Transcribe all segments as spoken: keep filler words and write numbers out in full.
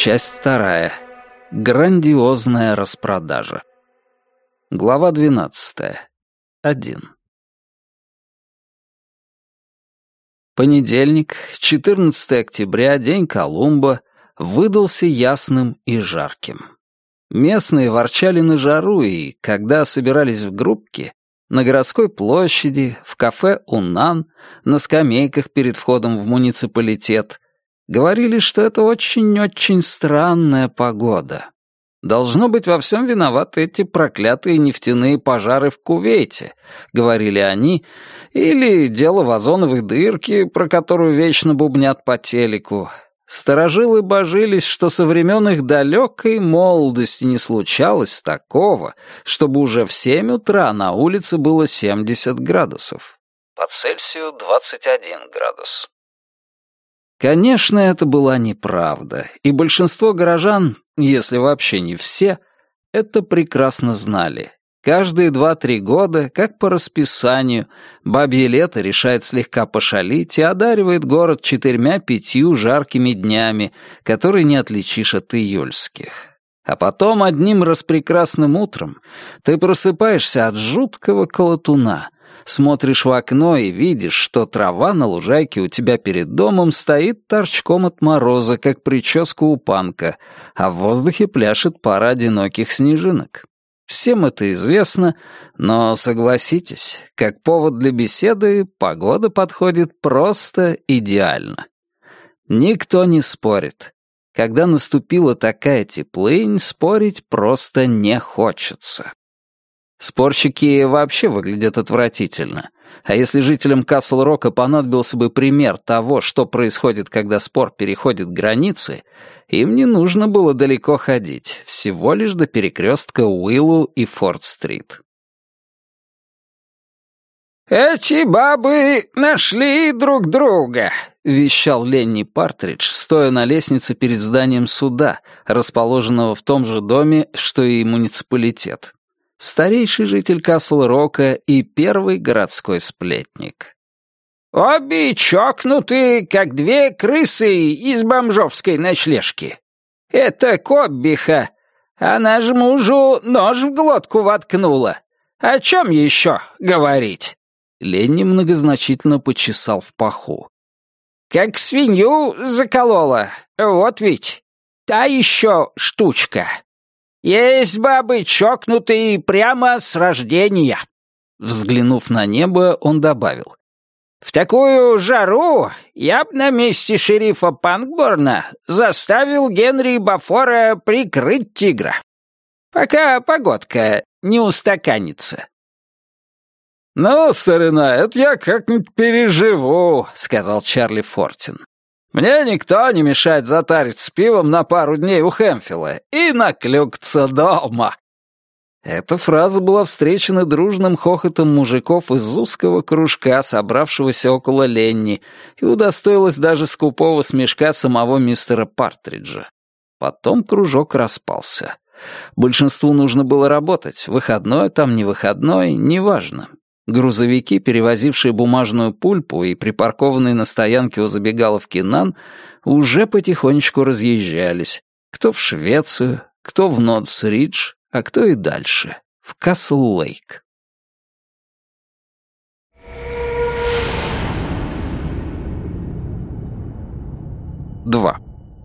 Часть вторая. Грандиозная распродажа. Глава двенадцатая. Один. Понедельник, четырнадцатое октября, день Колумба, выдался ясным и жарким. Местные ворчали на жару, и, когда собирались в группки, на городской площади, в кафе «Унан», на скамейках перед входом в муниципалитет, говорили, что это очень-очень странная погода. «Должно быть, во всем виноваты эти проклятые нефтяные пожары в Кувейте», — говорили они, или дело в озоновой дырке, про которую вечно бубнят по телеку. Старожилы божились, что со времен их далекой молодости не случалось такого, чтобы уже в семь утра на улице было семьдесят градусов. По Цельсию двадцать один градус. Конечно, это была неправда, и большинство горожан, если вообще не все, это прекрасно знали. Каждые два-три года, как по расписанию, бабье лето решает слегка пошалить и одаривает город четырьмя-пятью жаркими днями, которые не отличишь от июльских. А потом одним распрекрасным утром ты просыпаешься от жуткого колотуна, смотришь в окно и видишь, что трава на лужайке у тебя перед домом стоит торчком от мороза, как прическа у панка, а в воздухе пляшет пара одиноких снежинок. Всем это известно, но, согласитесь, как повод для беседы погода подходит просто идеально. Никто не спорит. Когда наступила такая теплынь, спорить просто не хочется. Спорщики вообще выглядят отвратительно. А если жителям Касл-Рока понадобился бы пример того, что происходит, когда спор переходит границы, им не нужно было далеко ходить, всего лишь до перекрестка Уиллу и Форд-стрит. «Эти бабы нашли друг друга», — вещал Ленни Партридж, стоя на лестнице перед зданием суда, расположенного в том же доме, что и муниципалитет. Старейший житель Касл-Рока и первый городской сплетник. «Обе чокнуты, как две крысы из бомжовской ночлежки. Это Коббиха. Она ж мужу нож в глотку воткнула. О чем еще говорить?» Ленни многозначительно почесал в паху. «Как свинью заколола. Вот ведь. Та еще штучка. Есть бабы чокнутые прямо с рождения». Взглянув на небо, он добавил. «В такую жару я б на месте шерифа Панкборна заставил Генри Бафора прикрыть тигра, пока погодка не устаканится». «Ну, старина, это я как-нибудь переживу», — сказал Чарли Фортин. «Мне никто не мешает затариться пивом на пару дней у Хэмфилла и наклюкаться дома». Эта фраза была встречена дружным хохотом мужиков из узкого кружка, собравшегося около Ленни, и удостоилась даже скупого смешка самого мистера Партриджа. Потом кружок распался. Большинству нужно было работать, выходной там, не выходной, неважно. Грузовики, перевозившие бумажную пульпу и припаркованные на стоянке у забегаловки Нан, уже потихонечку разъезжались. Кто в Швецию, кто в Нотс-Ридж, а кто и дальше, в Касл-Лейк. Два.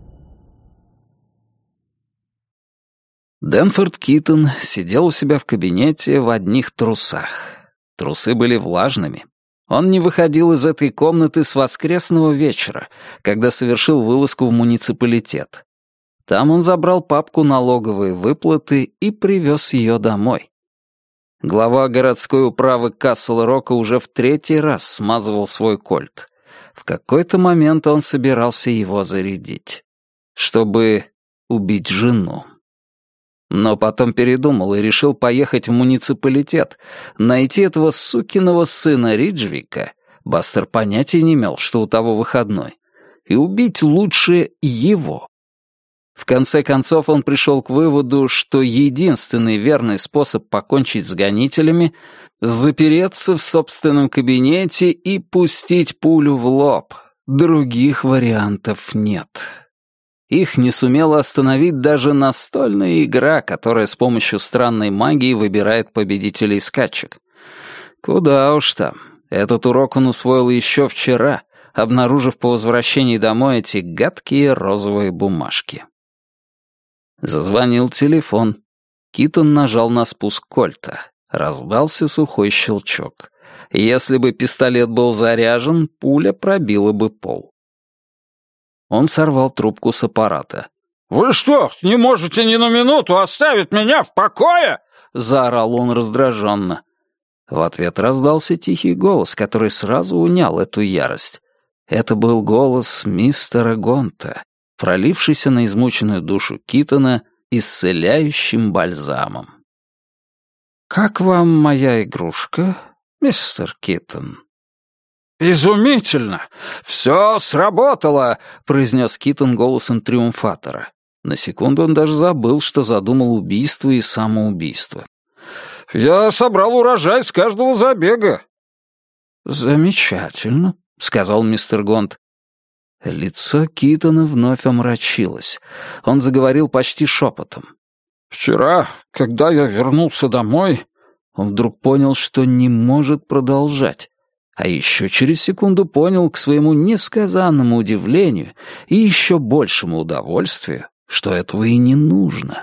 Дэнфорд Киттон сидел у себя в кабинете в одних трусах. Трусы были влажными. Он не выходил из этой комнаты с воскресного вечера, когда совершил вылазку в муниципалитет. Там он забрал папку «Налоговые выплаты» и привез ее домой. Глава городской управы Касл-Рока уже в третий раз смазывал свой кольт. В какой-то момент он собирался его зарядить, чтобы убить жену. Но потом передумал и решил поехать в муниципалитет, найти этого сукиного сына Риджвика, Бастер понятия не имел, что у того выходной, и убить лучше его. В конце концов он пришел к выводу, что единственный верный способ покончить с гонителями — запереться в собственном кабинете и пустить пулю в лоб. Других вариантов нет. Их не сумела остановить даже настольная игра, которая с помощью странной магии выбирает победителей скачек. Куда уж там. Этот урок он усвоил еще вчера, обнаружив по возвращении домой эти гадкие розовые бумажки. Зазвонил телефон. Китон нажал на спуск кольта. Раздался сухой щелчок. Если бы пистолет был заряжен, пуля пробила бы пол. Он сорвал трубку с аппарата. «Вы что, не можете ни на минуту оставить меня в покое?» — заорал он раздраженно. В ответ раздался тихий голос, который сразу унял эту ярость. Это был голос мистера Гонта, пролившийся на измученную душу Китона исцеляющим бальзамом. «Как вам моя игрушка, мистер Китон?» «Изумительно! Все сработало!» — произнес Китон голосом триумфатора. На секунду он даже забыл, что задумал убийство и самоубийство. «Я собрал урожай с каждого забега». «Замечательно», — сказал мистер Гонт. Лицо Китона вновь омрачилось. Он заговорил почти шепотом. «Вчера, когда я вернулся домой...» Он вдруг понял, что не может продолжать. А еще через секунду понял, к своему несказанному удивлению и еще большему удовольствию, что этого и не нужно.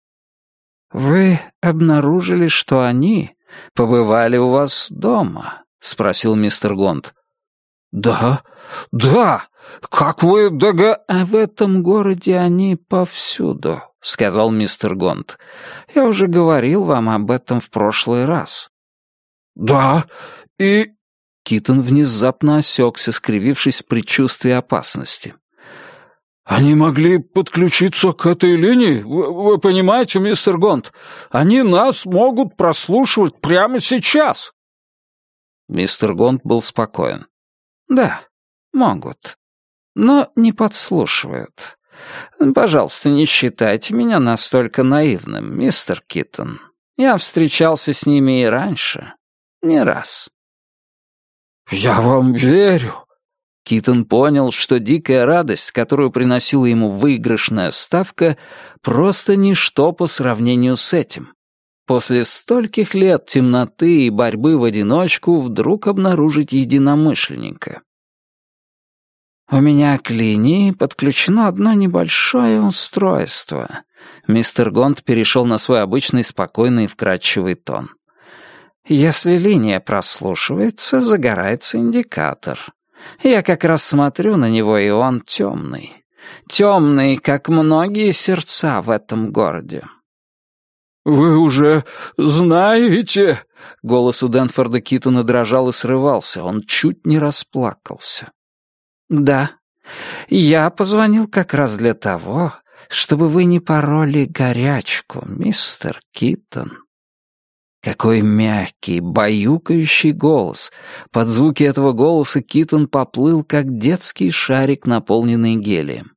«Вы обнаружили, что они побывали у вас дома?» — спросил мистер Гонт. «Да, да, как вы дога...» «А в этом городе они повсюду», — сказал мистер Гонт. «Я уже говорил вам об этом в прошлый раз». «Да, и...» Китон внезапно осекся, скривившись в предчувствии опасности. «Они могли подключиться к этой линии? Вы, вы понимаете, мистер Гонт? Они нас могут прослушивать прямо сейчас!» Мистер Гонт был спокоен. «Да, могут. Но не подслушивают. Пожалуйста, не считайте меня настолько наивным, мистер Китон. Я встречался с ними и раньше. Не раз». «Я вам верю». Китон понял, что дикая радость, которую приносила ему выигрышная ставка, просто ничто по сравнению с этим. После стольких лет темноты и борьбы в одиночку вдруг обнаружить единомышленника. «У меня к линии подключено одно небольшое устройство». Мистер Гонт перешел на свой обычный спокойный и вкрадчивый тон. «Если линия прослушивается, загорается индикатор. Я как раз смотрю на него, и он темный. Темный, как многие сердца в этом городе». «Вы уже знаете...» Голос у Дэнфорда Китона дрожал и срывался, он чуть не расплакался. «Да, я позвонил как раз для того, чтобы вы не пороли горячку, мистер Китон». Какой мягкий, баюкающий голос. Под звуки этого голоса Китон поплыл, как детский шарик, наполненный гелием.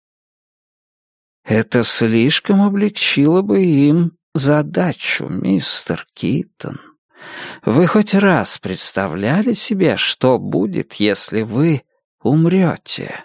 Это слишком облегчило бы им задачу, мистер Китон. Вы хоть раз представляли себе, что будет, если вы умрете?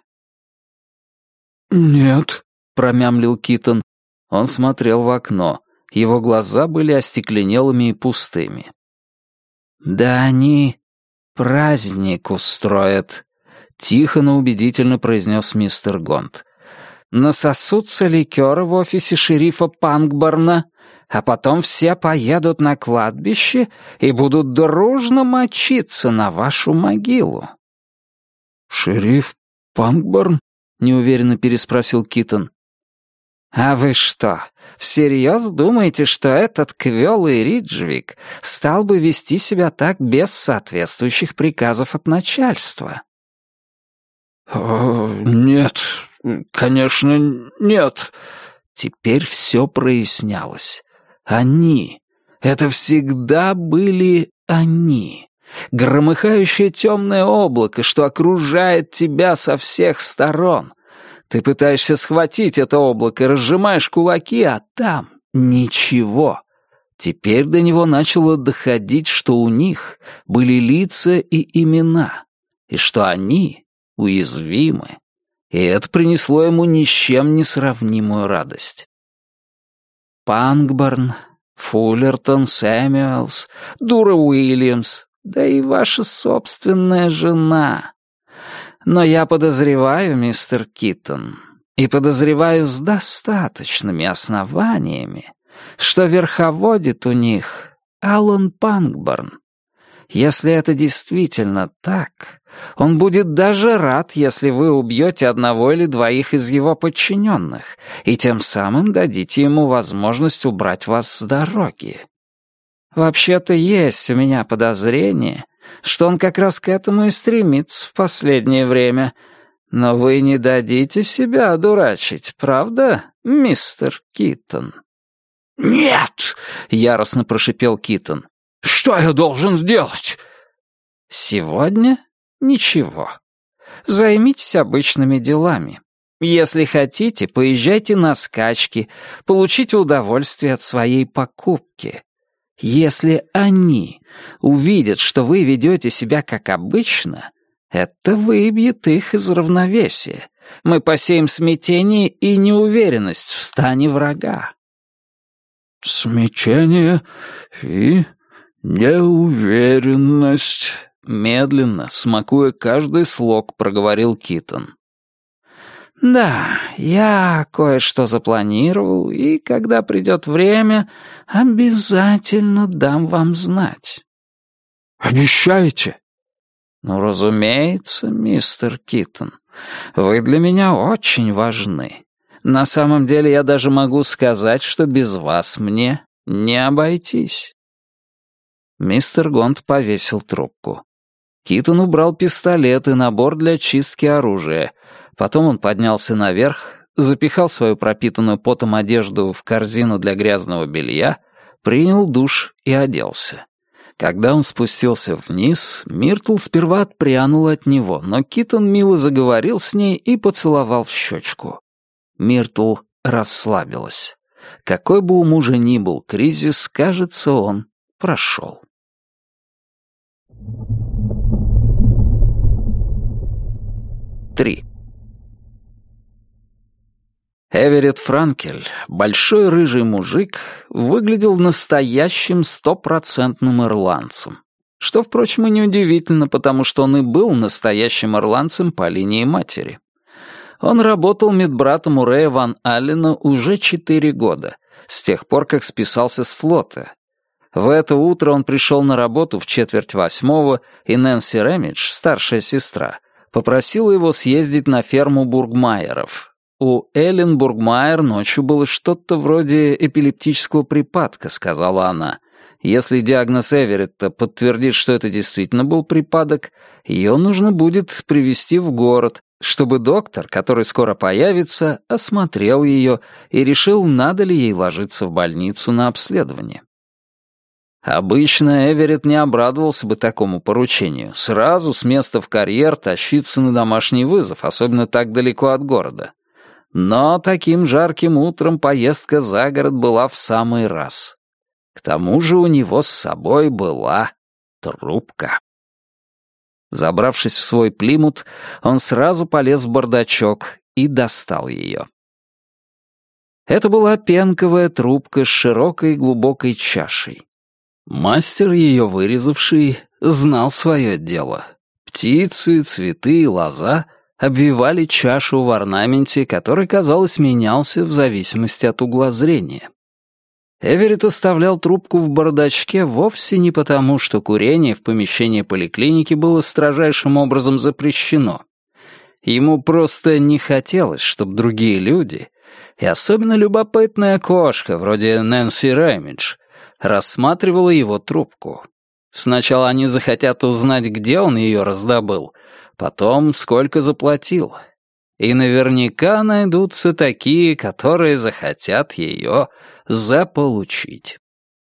«Нет», — промямлил Китон. Он смотрел в окно. Его глаза были остекленелыми и пустыми. «Да они праздник устроят», — тихо, но убедительно произнес мистер Гонт. «Насосутся ликеры в офисе шерифа Панкборна, а потом все поедут на кладбище и будут дружно мочиться на вашу могилу». «Шериф Панкборн?» — неуверенно переспросил Китон. «А вы что, всерьез думаете, что этот квелый Риджвик стал бы вести себя так без соответствующих приказов от начальства?» «О, нет, конечно, нет». Теперь все прояснялось. Они. Это всегда были они. Громыхающее темное облако, что окружает тебя со всех сторон. Ты пытаешься схватить это облако, разжимаешь кулаки, а там ничего. Теперь до него начало доходить, что у них были лица и имена, и что они уязвимы. и это принесло ему ни с чем не сравнимую радость. Пангборн, Фуллертон, Сэмюэлс, Дура Уильямс, да и ваша собственная жена. Но я подозреваю, мистер Китон, и подозреваю с достаточными основаниями, что верховодит у них Алан Пангборн. Если это действительно так, он будет даже рад, если вы убьете одного или двоих из его подчиненных и тем самым дадите ему возможность убрать вас с дороги. Вообще-то есть у меня подозрение, что он как раз к этому и стремится в последнее время. Но вы не дадите себя одурачить, правда, мистер Китон?» «Нет!» — яростно прошипел Китон. «Что я должен сделать?» «Сегодня ничего. Займитесь обычными делами. Если хотите, поезжайте на скачки, получите удовольствие от своей покупки. Если они увидят, что вы ведете себя как обычно, это выбьет их из равновесия. Мы посеем смятение и неуверенность в стане врага». «Смятение и неуверенность», — медленно, смакуя каждый слог, проговорил Китон. «Да, я кое-что запланировал, и когда придет время, обязательно дам вам знать». «Обещаете?» «Ну, разумеется, мистер Китон. Вы для меня очень важны. На самом деле я даже могу сказать, что без вас мне не обойтись». Мистер Гонт повесил трубку. Китон убрал пистолет и набор для чистки оружия. Потом он поднялся наверх, запихал свою пропитанную потом одежду в корзину для грязного белья, принял душ и оделся. Когда он спустился вниз, Миртл сперва отпрянула от него, но Китон мило заговорил с ней и поцеловал в щечку. Миртл расслабилась. Какой бы у мужа ни был кризис, кажется, он прошел. Три. Эверетт Франкель, большой рыжий мужик, выглядел настоящим стопроцентным ирландцем. Что, впрочем, и неудивительно, потому что он и был настоящим ирландцем по линии матери. Он работал медбратом у Рэя Ван Аллена уже четыре года, с тех пор, как списался с флота. В это утро он пришел на работу в четверть восьмого, и Нэнси Рэмидж, старшая сестра, попросила его съездить на ферму Бургмайеров. У Эллен Бургмайер ночью было что-то вроде эпилептического припадка, сказала она. Если диагноз Эверетта подтвердит, что это действительно был припадок, ее нужно будет привезти в город, чтобы доктор, который скоро появится, осмотрел ее и решил, надо ли ей ложиться в больницу на обследование. Обычно Эверетт не обрадовался бы такому поручению. Сразу с места в карьер тащиться на домашний вызов, особенно так далеко от города. Но таким жарким утром поездка за город была в самый раз. К тому же у него с собой была трубка. Забравшись в свой плимут, он сразу полез в бардачок и достал ее. Это была пенковая трубка с широкой глубокой чашей. Мастер, ее вырезавший, знал свое дело. Птицы, цветы и лоза обвивали чашу в орнаменте, который, казалось, менялся в зависимости от угла зрения. Эверетт оставлял трубку в бардачке вовсе не потому, что курение в помещении поликлиники было строжайшим образом запрещено. Ему просто не хотелось, чтобы другие люди, и особенно любопытная кошка, вроде Нэнси Рэмидж, рассматривала его трубку. Сначала они захотят узнать, где он ее раздобыл, потом сколько заплатил. И наверняка найдутся такие, которые захотят ее заполучить.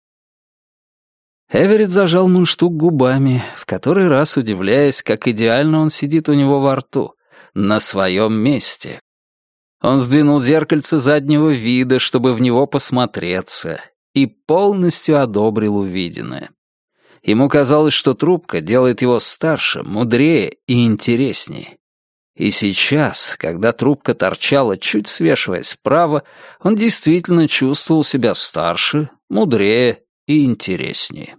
Эверетт зажал мундштук губами, в который раз удивляясь, как идеально он сидит у него во рту, на своем месте. Он сдвинул зеркальце заднего вида, чтобы в него посмотреться, и полностью одобрил увиденное. Ему казалось, что трубка делает его старше, мудрее и интереснее. И сейчас, когда трубка торчала, чуть свешиваясь вправо, он действительно чувствовал себя старше, мудрее и интереснее.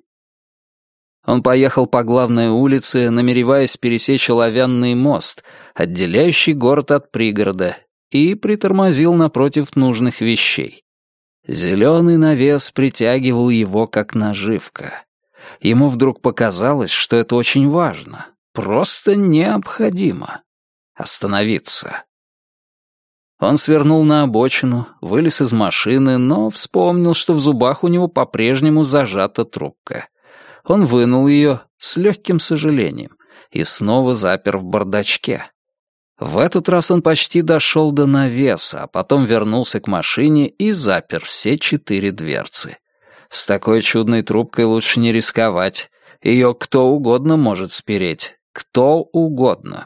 Он поехал по главной улице, намереваясь пересечь оловянный мост, отделяющий город от пригорода, и притормозил напротив нужных вещей. Зеленый навес притягивал его как наживка. Ему вдруг показалось, что это очень важно, просто необходимо — остановиться. Он свернул на обочину, вылез из машины, но вспомнил, что в зубах у него по-прежнему зажата трубка. Он вынул ее с легким сожалением и снова запер в бардачке. В этот раз он почти дошел до навеса, а потом вернулся к машине и запер все четыре дверцы. С такой чудной трубкой лучше не рисковать. Ее кто угодно может спереть. Кто угодно.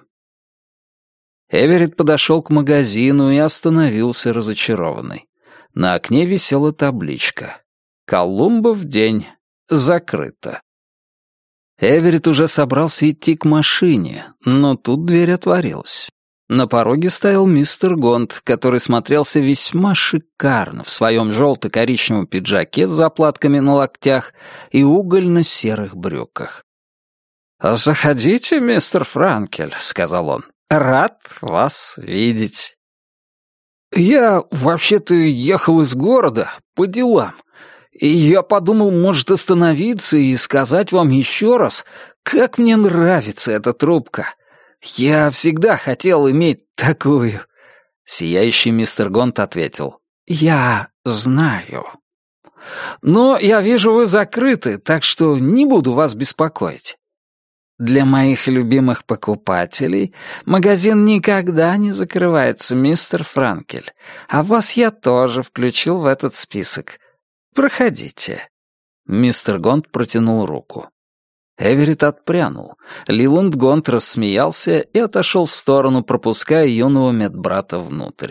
Эверетт подошел к магазину и остановился разочарованный. На окне висела табличка «Колумба в день. Закрыто». Эверетт уже собрался идти к машине, но тут дверь отворилась. На пороге стоял мистер Гонт, который смотрелся весьма шикарно в своем желто-коричневом пиджаке с заплатками на локтях и угольно-серых брюках. «Заходите, мистер Франкель», — сказал он. «Рад вас видеть». «Я вообще-то ехал из города по делам, и я подумал, может, остановиться и сказать вам еще раз, как мне нравится эта трубка. Я всегда хотел иметь такую». Сияющий мистер Гонт ответил: «Я знаю. Но я вижу, вы закрыты, так что не буду вас беспокоить. Для моих любимых покупателей магазин никогда не закрывается, мистер Франкель, а вас я тоже включил в этот список. Проходите». Мистер Гонт протянул руку. Эверетт отпрянул. Лиланд Гонт рассмеялся и отошел в сторону, пропуская юного медбрата внутрь.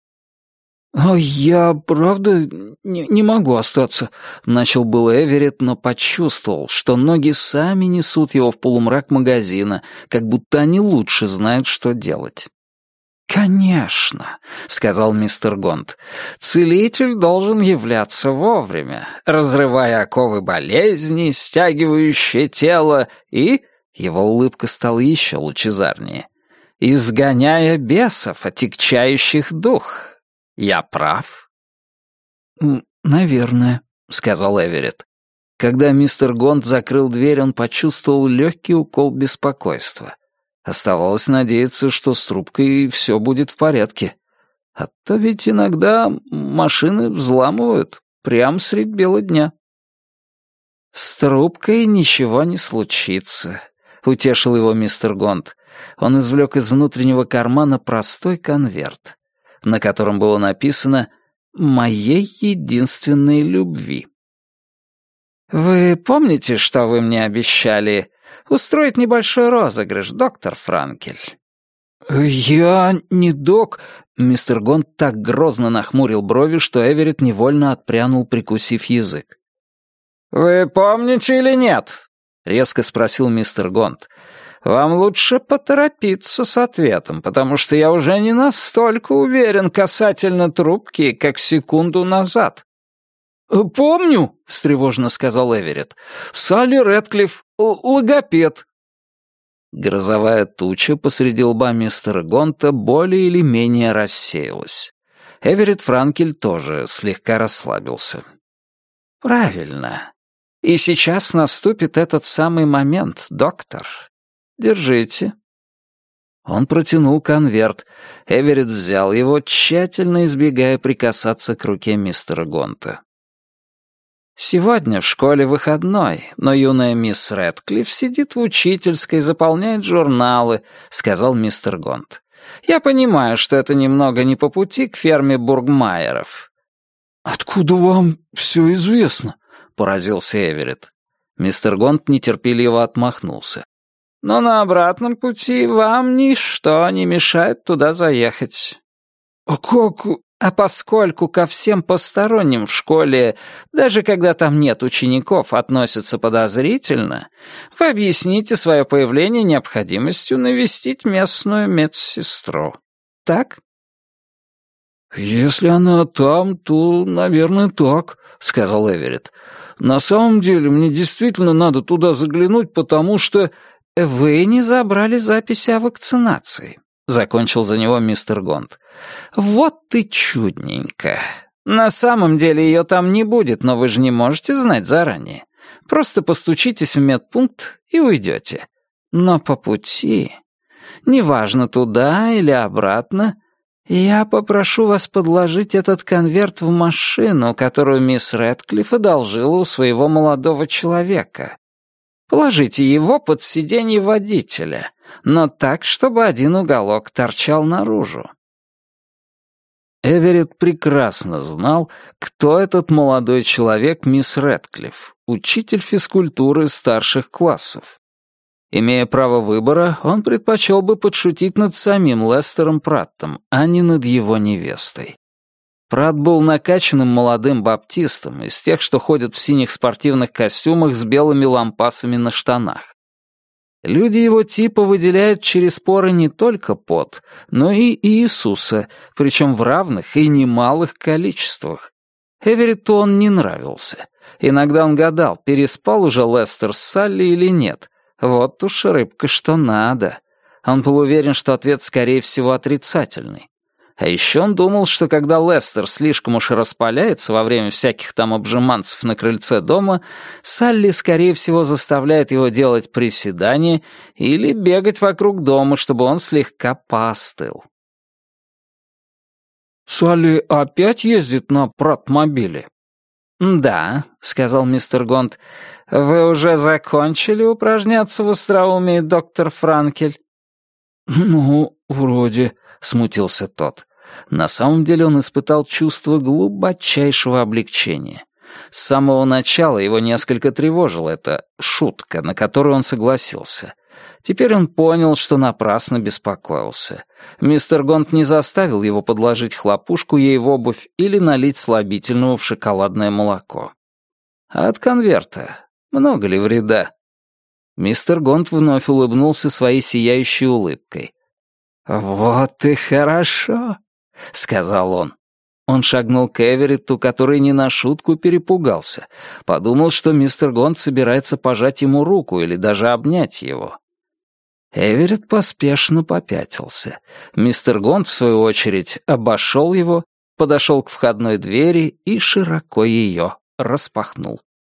«А я, правда, не, не могу остаться», — начал был Эверетт, но почувствовал, что ноги сами несут его в полумрак магазина, как будто они лучше знают, что делать. «Конечно», — сказал мистер Гонт, — «целитель должен являться вовремя, разрывая оковы болезни, стягивающие тело и...» Его улыбка стала еще лучезарнее. «Изгоняя бесов, отягчающих дух. Я прав?» «Наверное», — сказал Эверетт. Когда мистер Гонт закрыл дверь, он почувствовал легкий укол беспокойства. Оставалось надеяться, что с трубкой все будет в порядке. А то ведь иногда машины взламывают прямо средь бела дня. «С трубкой ничего не случится», — утешил его мистер Гонт. Он извлек из внутреннего кармана простой конверт, на котором было написано «Моей единственной любви». «Вы помните, что вы мне обещали? Устроить небольшой розыгрыш, доктор Франкель?» «Я не док...» Мистер Гонт так грозно нахмурил брови, что Эверетт невольно отпрянул, прикусив язык. «Вы помните или нет?» — резко спросил мистер Гонт. «Вам лучше поторопиться с ответом, потому что я уже не настолько уверен касательно трубки, как секунду назад». «Помню», — встревоженно сказал Эверетт. «Салли Рэдклифф, логопед». Грозовая туча посреди лба мистера Гонта более или менее рассеялась. Эверетт Франкель тоже слегка расслабился. «Правильно. И сейчас наступит этот самый момент, доктор. Держите». Он протянул конверт. Эверетт взял его, тщательно избегая прикасаться к руке мистера Гонта. «Сегодня в школе выходной, но юная мисс Рэдклифф сидит в учительской и заполняет журналы», — сказал мистер Гонт. «Я понимаю, что это немного не по пути к ферме Бургмайеров». «Откуда вам все известно?» — поразился Эверетт. Мистер Гонт нетерпеливо отмахнулся. «Но на обратном пути вам ничто не мешает туда заехать». «А как А поскольку ко всем посторонним в школе, даже когда там нет учеников, относятся подозрительно, вы объясните свое появление необходимостью навестить местную медсестру. Так? «Если она там, то, наверное, так», — сказал Эверетт. «На самом деле, мне действительно надо туда заглянуть, потому что...» «Вы не забрали записи о вакцинации», — закончил за него мистер Гонт. «Вот ты чудненько. На самом деле ее там не будет, но вы же не можете знать заранее. Просто постучитесь в медпункт и уйдете. Но по пути, неважно, туда или обратно, я попрошу вас подложить этот конверт в машину, которую мисс Рэдклифф одолжила у своего молодого человека. Положите его под сиденье водителя, но так, чтобы один уголок торчал наружу». Эверетт прекрасно знал, кто этот молодой человек мисс Рэдклифф, учитель физкультуры старших классов. Имея право выбора, он предпочел бы подшутить над самим Лестером Праттом, а не над его невестой. Пратт был накачанным молодым баптистом, из тех, что ходят в синих спортивных костюмах с белыми лампасами на штанах. Люди его типа выделяют через поры не только пот, но и Иисуса, причем в равных и немалых количествах. Эверетту он не нравился. Иногда он гадал, переспал уже Лестер с Салли или нет. Вот уж рыбка что надо. Он был уверен, что ответ, скорее всего, отрицательный. А еще он думал, что когда Лестер слишком уж распаляется во время всяких там обжиманцев на крыльце дома, Салли, скорее всего, заставляет его делать приседания или бегать вокруг дома, чтобы он слегка поостыл. «Салли опять ездит на Пратт-мобиле?» «Да», — сказал мистер Гонт. «Вы уже закончили упражняться в остроумии, доктор Франкель?» «Ну, вроде», — смутился тот. На самом деле он испытал чувство глубочайшего облегчения. С самого начала его несколько тревожила эта шутка, на которую он согласился. Теперь он понял, что напрасно беспокоился. Мистер Гонт не заставил его подложить хлопушку ей в обувь или налить слабительного в шоколадное молоко. А от конверта много ли вреда? Мистер Гонт вновь улыбнулся своей сияющей улыбкой. «Вот и хорошо», — сказал он. Он шагнул к Эверетту, который не на шутку перепугался. Подумал, что мистер Гонт собирается пожать ему руку или даже обнять его. Эверетт поспешно попятился. Мистер Гонт, в свою очередь, обошел его, подошел к входной двери и широко ее распахнул.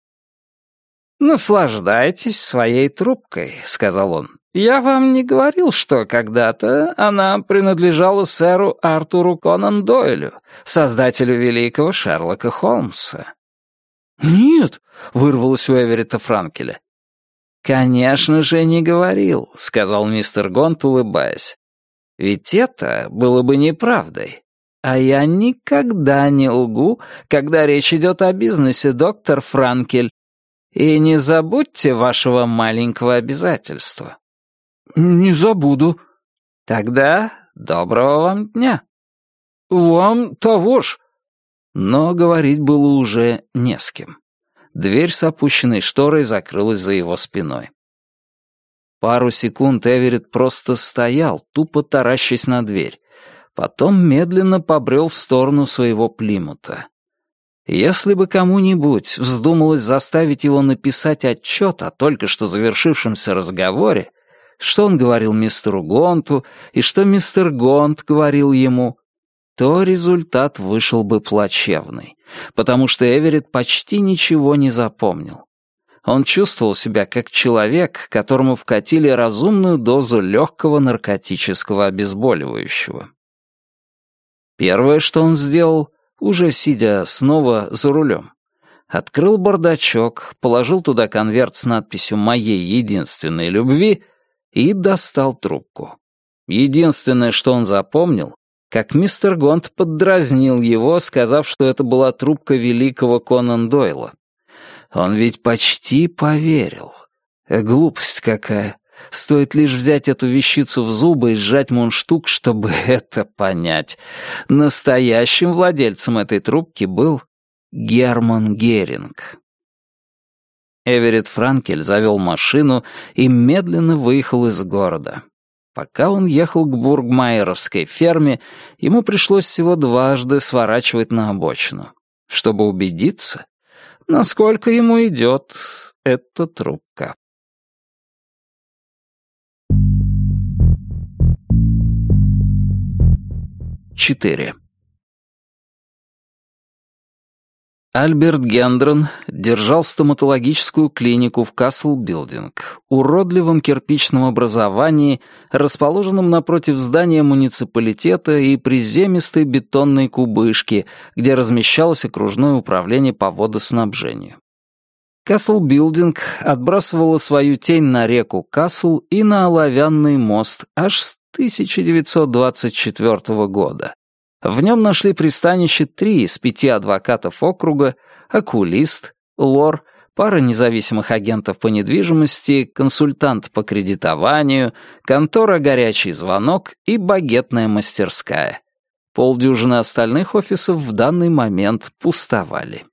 «Наслаждайтесь своей трубкой», — сказал он. «Я вам не говорил, что когда-то она принадлежала сэру Артуру Конан Дойлю, создателю великого Шерлока Холмса». «Нет», — вырвалось у Эверетта Франкеля. «Конечно же, не говорил», — сказал мистер Гонт, улыбаясь. «Ведь это было бы неправдой. А я никогда не лгу, когда речь идет о бизнесе, доктор Франкель. И не забудьте вашего маленького обязательства». «Не забуду». «Тогда доброго вам дня». «Вам того ж». Но говорить было уже не с кем. Дверь с опущенной шторой закрылась за его спиной. Пару секунд Эверетт просто стоял, тупо таращась на дверь. Потом медленно побрел в сторону своего Плимута. Если бы кому-нибудь вздумалось заставить его написать отчет о только что завершившемся разговоре, что он говорил мистеру Гонту и что мистер Гонт говорил ему, то результат вышел бы плачевный, потому что Эверетт почти ничего не запомнил. Он чувствовал себя как человек, которому вкатили разумную дозу легкого наркотического обезболивающего. Первое, что он сделал, уже сидя снова за рулем, открыл бардачок, положил туда конверт с надписью «Моей единственной любви» и достал трубку. Единственное, что он запомнил, как мистер Гонт поддразнил его, сказав, что это была трубка великого Конан Дойла. Он ведь почти поверил. Глупость какая. Стоит лишь взять эту вещицу в зубы и сжать мундштук, чтобы это понять. Настоящим владельцем этой трубки был Герман Геринг. Эверетт Франкель завел машину и медленно выехал из города. Пока он ехал к бургмайеровской ферме, ему пришлось всего дважды сворачивать на обочину, чтобы убедиться, насколько ему идет эта трубка. четыре. Альберт Гендрон держал стоматологическую клинику в Касл-Билдинг, уродливом кирпичном образовании, расположенном напротив здания муниципалитета и приземистой бетонной кубышки, где размещалось окружное управление по водоснабжению. Касл-Билдинг отбрасывала свою тень на реку Касл и на оловянный мост аж с тысяча девятьсот двадцать четвёртого года. В нем нашли пристанище три из пяти адвокатов округа, окулист, лор, пара независимых агентов по недвижимости, консультант по кредитованию, контора «Горячий звонок» и багетная мастерская. Полдюжины остальных офисов в данный момент пустовали.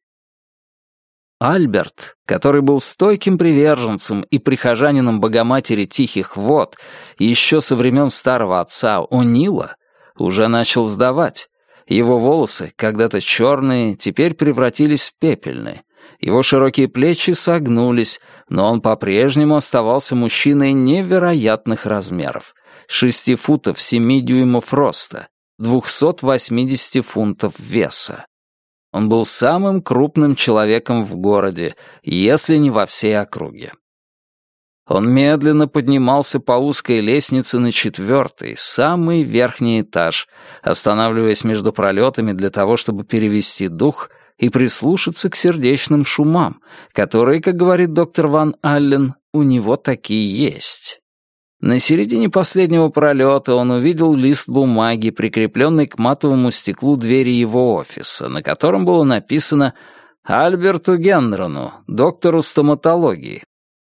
Альберт, который был стойким приверженцем и прихожанином Богоматери Тихих Вод еще со времен старого отца О'Нила, уже начал сдавать. Его волосы, когда-то черные, теперь превратились в пепельные. Его широкие плечи согнулись, но он по-прежнему оставался мужчиной невероятных размеров. Шести футов семи дюймов роста, двухсот восьмидесяти фунтов веса. Он был самым крупным человеком в городе, если не во всей округе. Он медленно поднимался по узкой лестнице на четвертый, самый верхний этаж, останавливаясь между пролетами для того, чтобы перевести дух и прислушаться к сердечным шумам, которые, как говорит доктор Ван Аллен, у него такие есть. На середине последнего пролета он увидел лист бумаги, прикрепленный к матовому стеклу двери его офиса, на котором было написано «Альберту Гендрону, доктору стоматологии».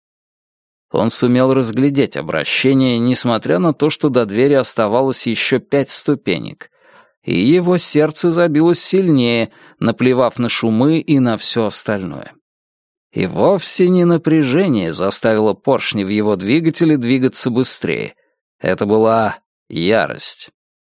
Он сумел разглядеть обращение, несмотря на то, что до двери оставалось еще пять ступенек, и его сердце забилось сильнее, наплевав на шумы и на все остальное. И вовсе не напряжение заставило поршни в его двигателе двигаться быстрее. Это была ярость.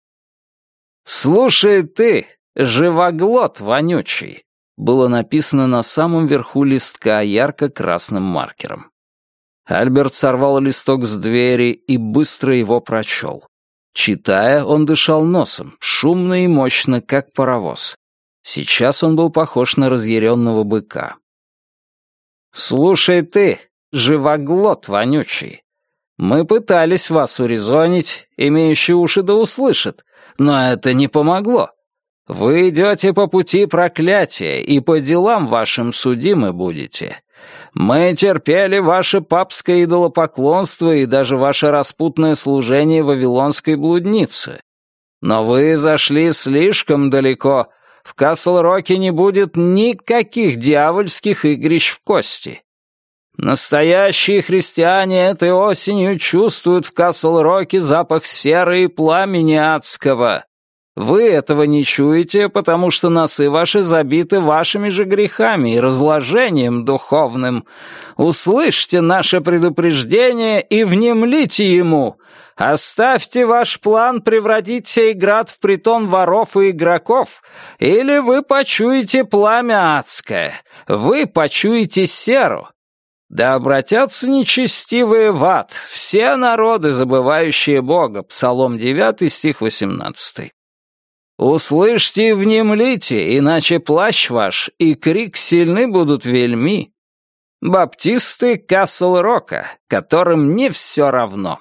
«Слушай ты, живоглот вонючий!» было написано на самом верху листка ярко-красным маркером. Альберт сорвал листок с двери и быстро его прочел. Читая, он дышал носом, шумно и мощно, как паровоз. Сейчас он был похож на разъяренного быка. «Слушай ты, живоглот вонючий, мы пытались вас урезонить, имеющий уши да услышит, но это не помогло. Вы идете по пути проклятия, и по делам вашим судимы будете. Мы терпели ваше папское идолопоклонство и даже ваше распутное служение вавилонской блуднице. Но вы зашли слишком далеко. В Касл-Роке не будет никаких дьявольских игрищ в кости. Настоящие христиане этой осенью чувствуют в Касл-Роке запах серы и пламени адского. Вы этого не чуете, потому что носы ваши забиты вашими же грехами и разложением духовным. Услышьте наше предупреждение и внемлите ему. Оставьте ваш план превратить сей град в притон воров и игроков, или вы почуете пламя адское, вы почуете серу. Да обратятся нечестивые в ад, все народы, забывающие Бога. Псалом девятый, стих восемнадцатый. Услышьте и внемлите, иначе плащ ваш и крик сильны будут вельми. Баптисты Касл-Рока, которым не все равно.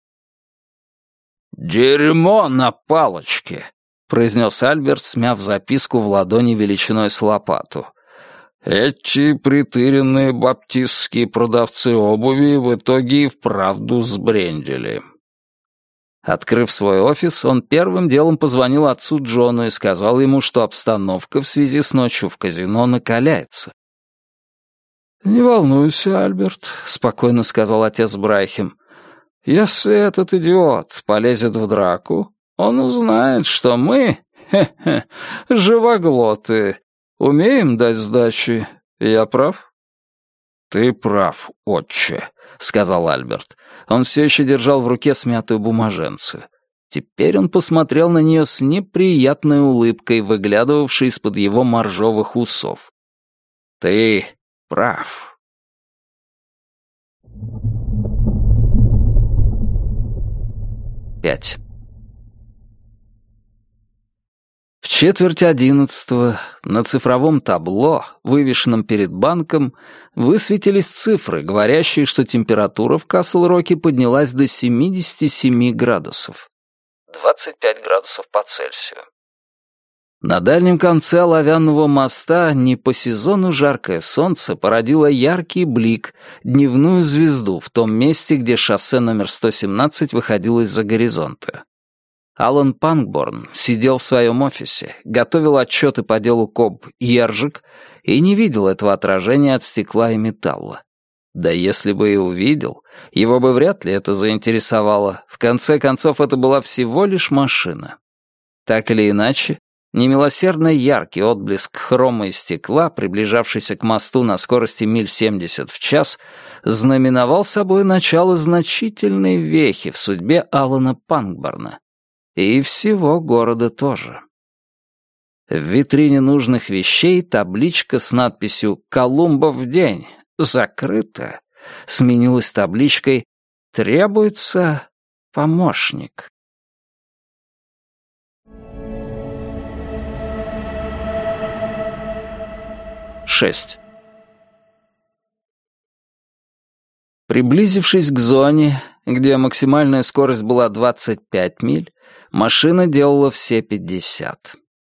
«Дерьмо на палочке», — произнес Альберт, смяв записку в ладони величиной с лопату. «Эти притыренные баптистские продавцы обуви в итоге и вправду сбрендили». Открыв свой офис, он первым делом позвонил отцу Джону и сказал ему, что обстановка в связи с ночью в казино накаляется. «Не волнуйся, Альберт», — спокойно сказал отец Брайхем. Если этот идиот полезет в драку, он узнает, что мы, хе-хе, живоглоты, умеем дать сдачи. Я прав?» «Ты прав, отче», — сказал Альберт. Он все еще держал в руке смятую бумаженцию. Теперь он посмотрел на нее с неприятной улыбкой, выглядывавшей из-под его моржовых усов. «Ты прав». Пять. В четверть одиннадцатого на цифровом табло, вывешенном перед банком, высветились цифры, говорящие, что температура в Касл-Роке поднялась до семидесяти семи градусов. двадцать пять градусов по Цельсию. На дальнем конце оловянного моста не по сезону жаркое солнце породило яркий блик, дневную звезду в том месте, где шоссе номер сто семнадцать выходило из-за горизонта. Алан Пангборн сидел в своем офисе, готовил отчеты по делу Коб Ержик и не видел этого отражения от стекла и металла. Да если бы и увидел, его бы вряд ли это заинтересовало. В конце концов, это была всего лишь машина. Так или иначе, немилосердно яркий отблеск хрома и стекла, приближавшийся к мосту на скорости миль семьдесят в час, знаменовал собой начало значительной вехи в судьбе Алана Пангборна. И всего города тоже. В витрине нужных вещей табличка с надписью «Колумба в день» закрыта, сменилась табличкой «Требуется помощник». Шесть. Приблизившись к зоне, где максимальная скорость была двадцать пять миль, машина делала все пятьдесят.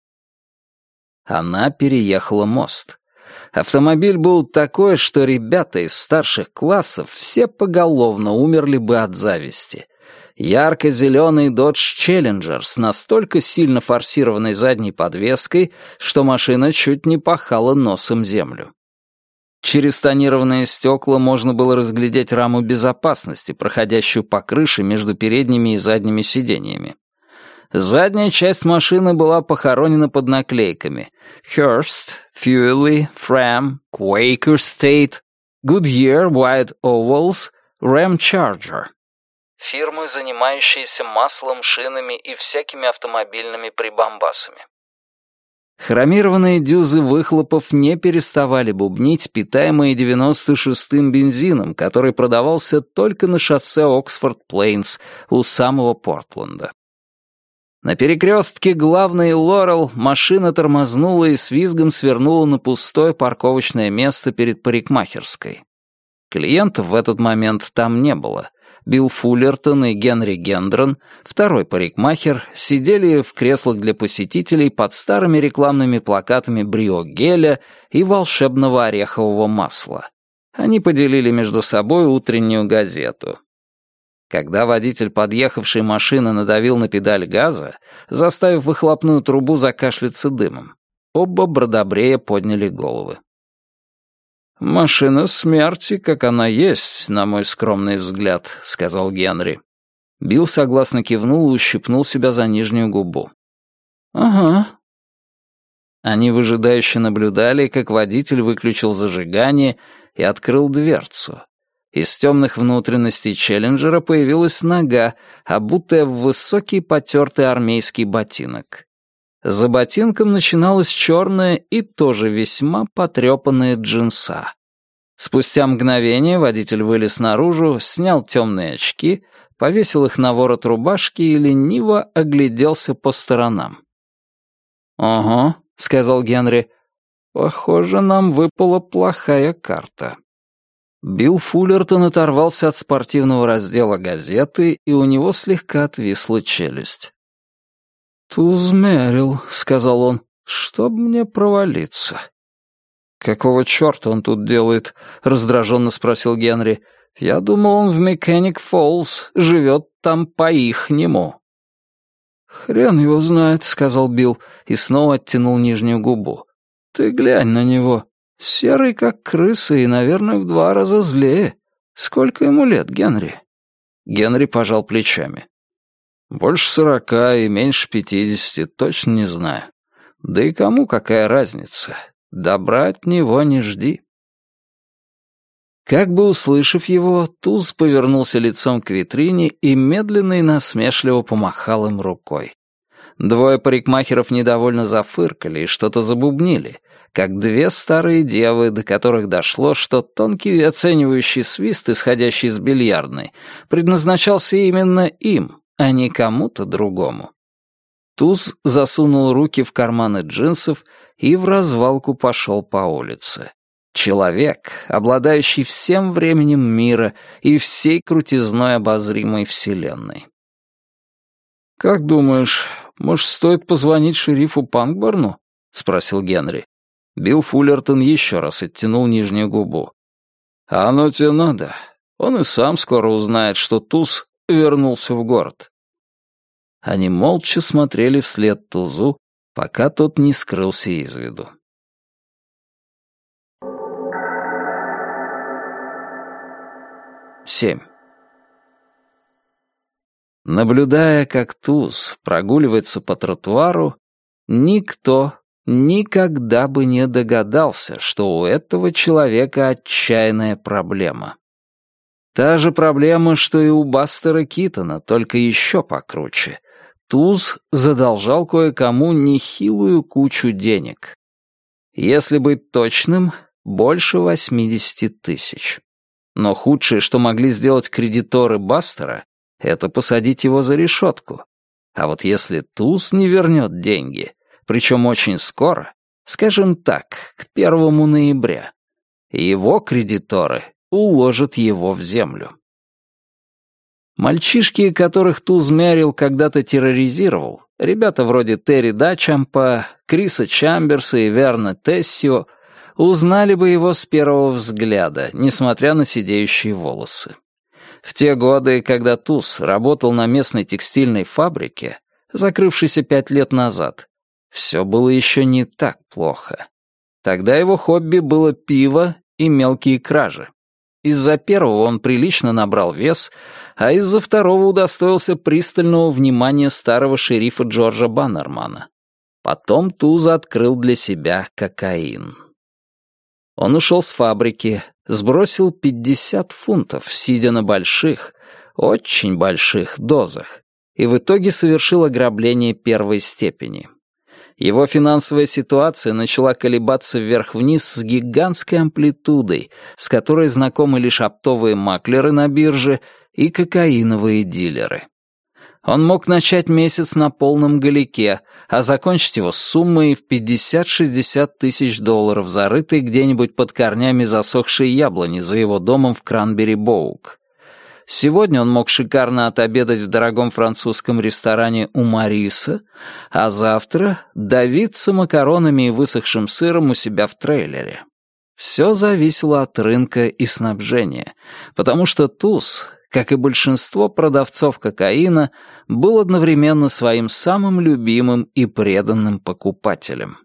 Она переехала мост. Автомобиль был такой, что ребята из старших классов все поголовно умерли бы от зависти. Ярко-зеленый Dodge Challenger с настолько сильно форсированной задней подвеской, что машина чуть не пахала носом землю. Через тонированные стекла можно было разглядеть раму безопасности, проходящую по крыше между передними и задними сиденьями. Задняя часть машины была похоронена под наклейками Hearst, Fuely, Fram, Quaker State, Goodyear White Ovals, Ram Charger. Фирмы, занимающиеся маслом, шинами и всякими автомобильными прибамбасами. Хромированные дюзы выхлопов не переставали бубнить, питаемые девяносто шестым бензином, который продавался только на шоссе Оксфорд-Плейнс у самого Портленда. На перекрестке главной Лорел машина тормознула и с визгом свернула на пустое парковочное место перед парикмахерской. Клиентов в этот момент там не было. Билл Фуллертон и Генри Гендрон, второй парикмахер, сидели в креслах для посетителей под старыми рекламными плакатами Брио-геля и волшебного орехового масла. Они поделили между собой утреннюю газету. Когда водитель подъехавшей машины надавил на педаль газа, заставив выхлопную трубу закашляться дымом, оба бродобрея подняли головы. «Машина смерти, как она есть, на мой скромный взгляд», — сказал Генри. Билл согласно кивнул и ущипнул себя за нижнюю губу. «Ага». Они выжидающе наблюдали, как водитель выключил зажигание и открыл дверцу. Из темных внутренностей Челленджера появилась нога, обутая в высокий потертый армейский ботинок. За ботинком начиналась черная и тоже весьма потрепанная джинса. Спустя мгновение водитель вылез наружу, снял темные очки, повесил их на ворот рубашки и лениво огляделся по сторонам. «Ого», — сказал Генри, — «похоже, нам выпала плохая карта». Билл Фуллертон оторвался от спортивного раздела газеты, и у него слегка отвисла челюсть. «Тузмерил», — сказал он, — «чтоб мне провалиться». «Какого черта он тут делает?» — раздраженно спросил Генри. «Я думал, он в Механик Фоллс, живет там по-ихнему». «Хрен его знает», — сказал Билл и снова оттянул нижнюю губу. «Ты глянь на него. Серый, как крыса, и, наверное, в два раза злее. Сколько ему лет, Генри?» Генри пожал плечами. «Больше сорока и меньше пятидесяти, точно не знаю. Да и кому какая разница? Добра от него не жди». Как бы услышав его, Туз повернулся лицом к витрине и медленно и насмешливо помахал им рукой. Двое парикмахеров недовольно зафыркали и что-то забубнили, как две старые девы, до которых дошло, что тонкий оценивающий свист, исходящий из бильярдной, предназначался именно им, а не кому-то другому. Туз засунул руки в карманы джинсов и в развалку пошел по улице. Человек, обладающий всем временем мира и всей крутизной обозримой вселенной. «Как думаешь, может, стоит позвонить шерифу Панкборну?» — спросил Генри. Билл Фуллертон еще раз оттянул нижнюю губу. «А оно тебе надо. Он и сам скоро узнает, что Туз вернулся в город». Они молча смотрели вслед Тузу, пока тот не скрылся из виду. семь. Наблюдая, как Туз прогуливается по тротуару, никто никогда бы не догадался, что у этого человека отчаянная проблема. Та же проблема, что и у Бастера Китона, только еще покруче. Туз задолжал кое-кому нехилую кучу денег. Если быть точным, больше восьмидесяти тысяч. Но худшее, что могли сделать кредиторы Бастера, это посадить его за решетку. А вот если Туз не вернет деньги, причем очень скоро, скажем так, к первому ноября, его кредиторы уложат его в землю. Мальчишки, которых Туз Меррилл когда-то терроризировал, ребята вроде Терри Дачампа, Криса Чамберса и Верна Тессио, узнали бы его с первого взгляда, несмотря на сидеющие волосы. В те годы, когда Туз работал на местной текстильной фабрике, закрывшейся пять лет назад, все было еще не так плохо. Тогда его хобби было пиво и мелкие кражи. Из-за первого он прилично набрал вес, а из-за второго удостоился пристального внимания старого шерифа Джорджа Баннермана. Потом Туз открыл для себя кокаин. Он ушел с фабрики, сбросил пятьдесят фунтов, сидя на больших, очень больших дозах, и в итоге совершил ограбление первой степени. Его финансовая ситуация начала колебаться вверх-вниз с гигантской амплитудой, с которой знакомы лишь оптовые маклеры на бирже и кокаиновые дилеры. Он мог начать месяц на полном голике, а закончить его с суммой в пятьдесят-шестьдесят тысяч долларов, зарытой где-нибудь под корнями засохшей яблони за его домом в Кранбери-Боук. Сегодня он мог шикарно отобедать в дорогом французском ресторане у Мариса, а завтра давиться макаронами и высохшим сыром у себя в трейлере. Все зависело от рынка и снабжения, потому что Туз, как и большинство продавцов кокаина, был одновременно своим самым любимым и преданным покупателем.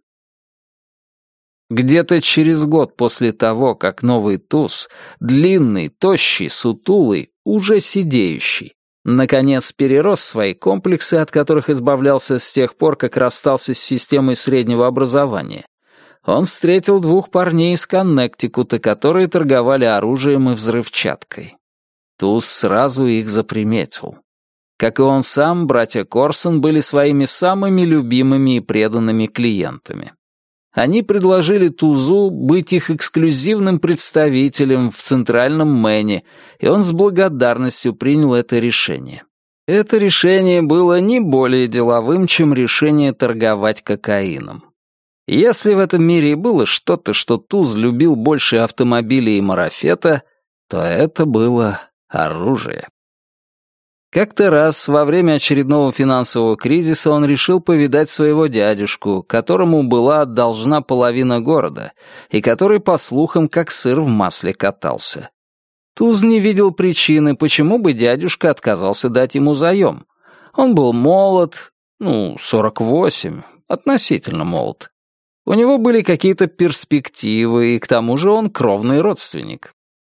Где-то через год после того, как новый Туз, длинный, тощий, сутулый, уже сидеющий, наконец перерос свои комплексы, от которых избавлялся с тех пор, как расстался с системой среднего образования, он встретил двух парней из Коннектикута, которые торговали оружием и взрывчаткой. Туз сразу их заприметил. Как и он сам, братья Корсон были своими самыми любимыми и преданными клиентами. Они предложили Тузу быть их эксклюзивным представителем в Центральном Мэне, и он с благодарностью принял это решение. Это решение было не более деловым, чем решение торговать кокаином. Если в этом мире и было что-то, что Туз любил больше автомобилей и марафета, то это было оружие. Как-то раз во время очередного финансового кризиса он решил повидать своего дядюшку, которому была должна половина города, и который, по слухам, как сыр в масле катался. Туз не видел причины, почему бы дядюшка отказался дать ему заем. Он был молод, ну, сорок восемь, относительно молод. У него были какие-то перспективы, и к тому же он кровный родственник.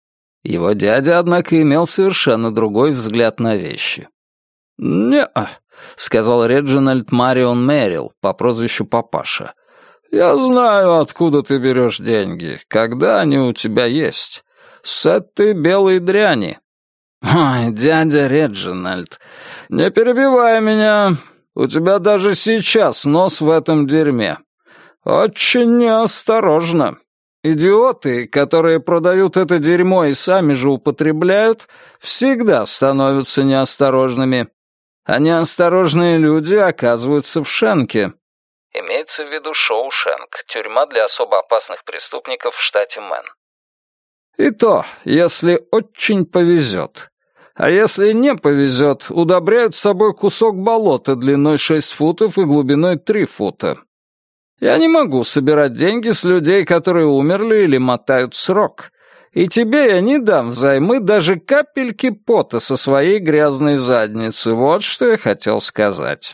Его дядя, однако, имел совершенно другой взгляд на вещи. «Не-а», — сказал Реджинальд Марион Мэрил по прозвищу Папаша. «Я знаю, откуда ты берешь деньги, когда они у тебя есть. С этой белой дряни». «Ой, дядя Реджинальд, не перебивай меня. У тебя даже сейчас нос в этом дерьме. Очень неосторожно. Идиоты, которые продают это дерьмо и сами же употребляют, всегда становятся неосторожными. А неосторожные люди оказываются в Шенке». Имеется в виду Шоушенк, тюрьма для особо опасных преступников в штате Мэн. «И то, если очень повезет. А если не повезет, удобряют с собой кусок болота длиной шесть футов и глубиной три фута. Я не могу собирать деньги с людей, которые умерли или мотают срок. И тебе я не дам взаймы даже капельки пота со своей грязной задницы. Вот что я хотел сказать».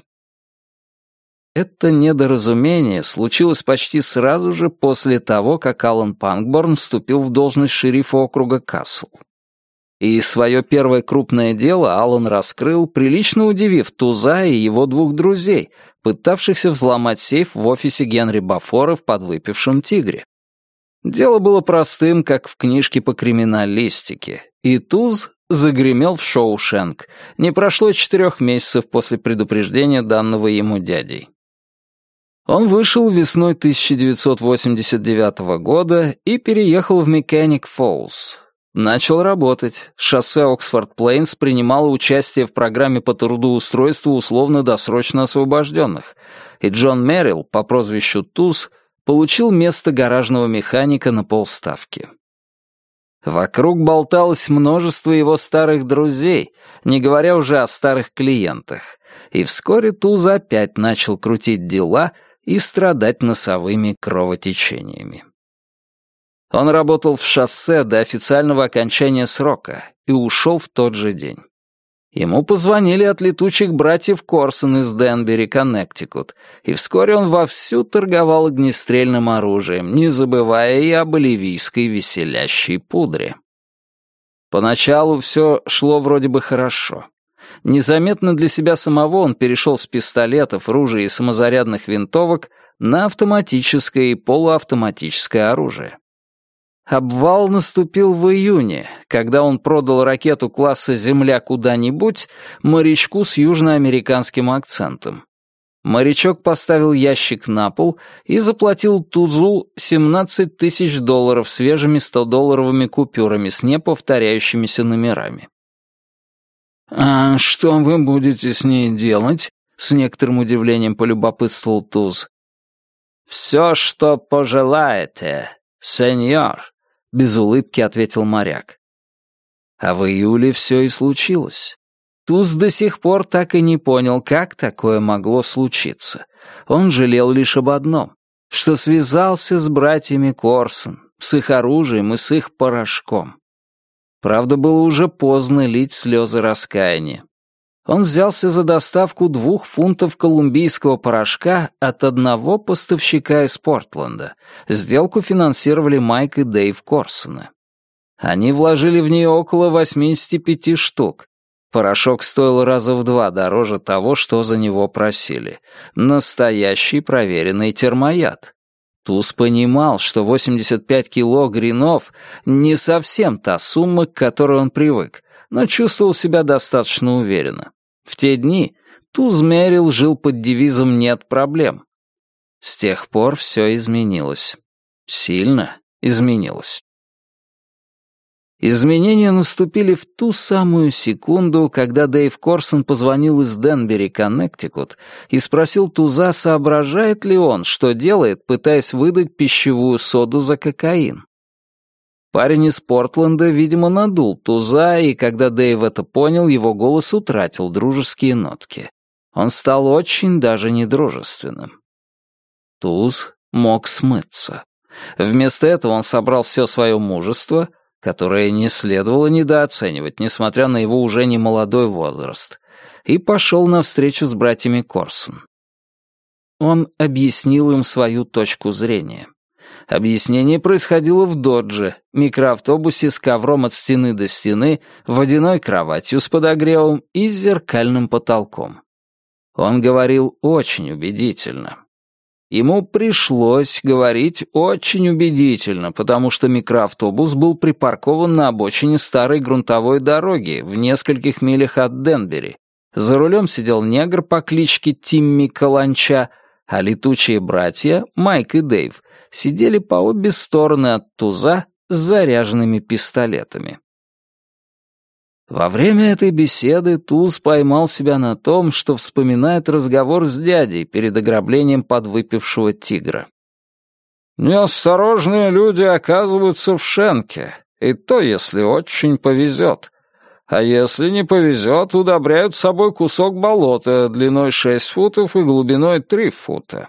Это недоразумение случилось почти сразу же после того, как Алан Панкборн вступил в должность шерифа округа Касл. И свое первое крупное дело Алан раскрыл, прилично удивив Туза и его двух друзей, пытавшихся взломать сейф в офисе Генри Бафора в подвыпившем «Тигре». Дело было простым, как в книжке по криминалистике, и Туз загремел в Шоушенк. Не прошло четырех месяцев после предупреждения данного ему дядей. Он вышел весной тысяча девятьсот восемьдесят девятого года и переехал в Мechanic-Falls. Начал работать. Шоссе Оксфорд-Плейнс принимало участие в программе по трудоустройству условно-досрочно освобожденных, и Джон Меррилл по прозвищу Туз получил место гаражного механика на полставки. Вокруг болталось множество его старых друзей, не говоря уже о старых клиентах, и вскоре Туз опять начал крутить дела и страдать носовыми кровотечениями. Он работал в шоссе до официального окончания срока и ушел в тот же день. Ему позвонили от летучих братьев Корсон из Денбери, Коннектикут, и вскоре он вовсю торговал огнестрельным оружием, не забывая и о боливийской веселящей пудре. Поначалу все шло вроде бы хорошо. Незаметно для себя самого он перешел с пистолетов, ружей и самозарядных винтовок на автоматическое и полуавтоматическое оружие. Обвал наступил в июне, когда он продал ракету класса «Земля куда-нибудь» морячку с южноамериканским акцентом. Морячок поставил ящик на пол и заплатил Тузу семнадцать тысяч долларов свежими стодолларовыми купюрами с неповторяющимися номерами. «А что вы будете с ней делать?» — с некоторым удивлением полюбопытствовал Туз. «Все, что пожелаете, сеньор», — без улыбки ответил моряк. А в июле все и случилось. Туз до сих пор так и не понял, как такое могло случиться. Он жалел лишь об одном, что связался с братьями Корсон, с их оружием и с их порошком. Правда, было уже поздно лить слезы раскаяния. Он взялся за доставку двух фунтов колумбийского порошка от одного поставщика из Портленда. Сделку финансировали Майк и Дэйв Корсоны. Они вложили в нее около восьмидесяти пяти штук. Порошок стоил раза в два дороже того, что за него просили. Настоящий проверенный термояд. Туз понимал, что восемьдесят пять кило гринов не совсем та сумма, к которой он привык, но чувствовал себя достаточно уверенно. В те дни Туз Меррилл жил под девизом «нет проблем». С тех пор все изменилось. Сильно изменилось. Изменения наступили в ту самую секунду, когда Дэйв Корсон позвонил из Денбери, Коннектикут, и спросил Туза, соображает ли он, что делает, пытаясь выдать пищевую соду за кокаин. Парень из Портленда, видимо, надул Туза, и когда Дэйв это понял, его голос утратил дружеские нотки. Он стал очень даже недружественным. Туз мог смыться. Вместо этого он собрал все свое мужество, которое не следовало недооценивать, несмотря на его уже немолодой возраст, и пошел на встречу с братьями Корсон. Он объяснил им свою точку зрения. Объяснение происходило в «Додже», микроавтобусе с ковром от стены до стены, водяной кроватью с подогревом и с зеркальным потолком. Он говорил очень убедительно. Ему пришлось говорить очень убедительно, потому что микроавтобус был припаркован на обочине старой грунтовой дороги в нескольких милях от Денбери. За рулем сидел негр по кличке Тимми Каланча, а летучие братья, Майк и Дэйв, сидели по обе стороны от туза с заряженными пистолетами. Во время этой беседы Туз поймал себя на том, что вспоминает разговор с дядей перед ограблением подвыпившего тигра. «Неосторожные люди оказываются в шенке, и то, если очень повезет. А если не повезет, удобряют собой кусок болота длиной шесть футов и глубиной три фута».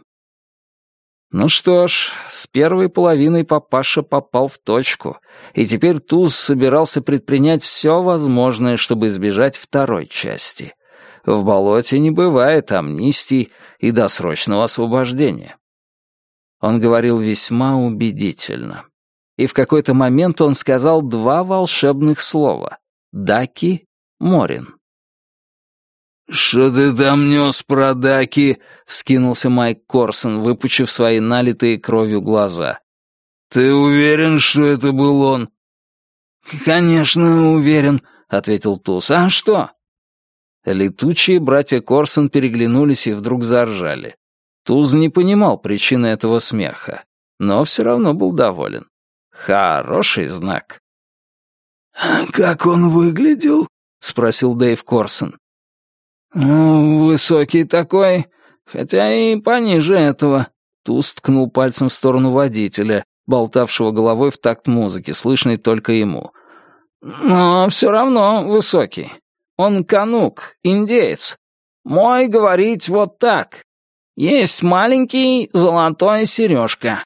Ну что ж, с первой половиной папаша попал в точку, и теперь Туз собирался предпринять все возможное, чтобы избежать второй части. В болоте не бывает амнистий и досрочного освобождения. Он говорил весьма убедительно. И в какой-то момент он сказал два волшебных слова — «Даки», «Морин». «Что ты там нес про Даки?» — вскинулся Майк Корсон, выпучив свои налитые кровью глаза. «Ты уверен, что это был он?» «Конечно, уверен», — ответил Туз. «А что?» Летучие братья Корсон переглянулись и вдруг заржали. Туз не понимал причины этого смеха, но все равно был доволен. Хороший знак. «А как он выглядел?» — спросил Дэйв Корсон. «Ну, высокий такой, хотя и пониже этого». Туз ткнул пальцем в сторону водителя, болтавшего головой в такт музыки, слышной только ему. «Но все равно высокий. Он канук, индеец. Мой говорить вот так. Есть маленький золотой сережка».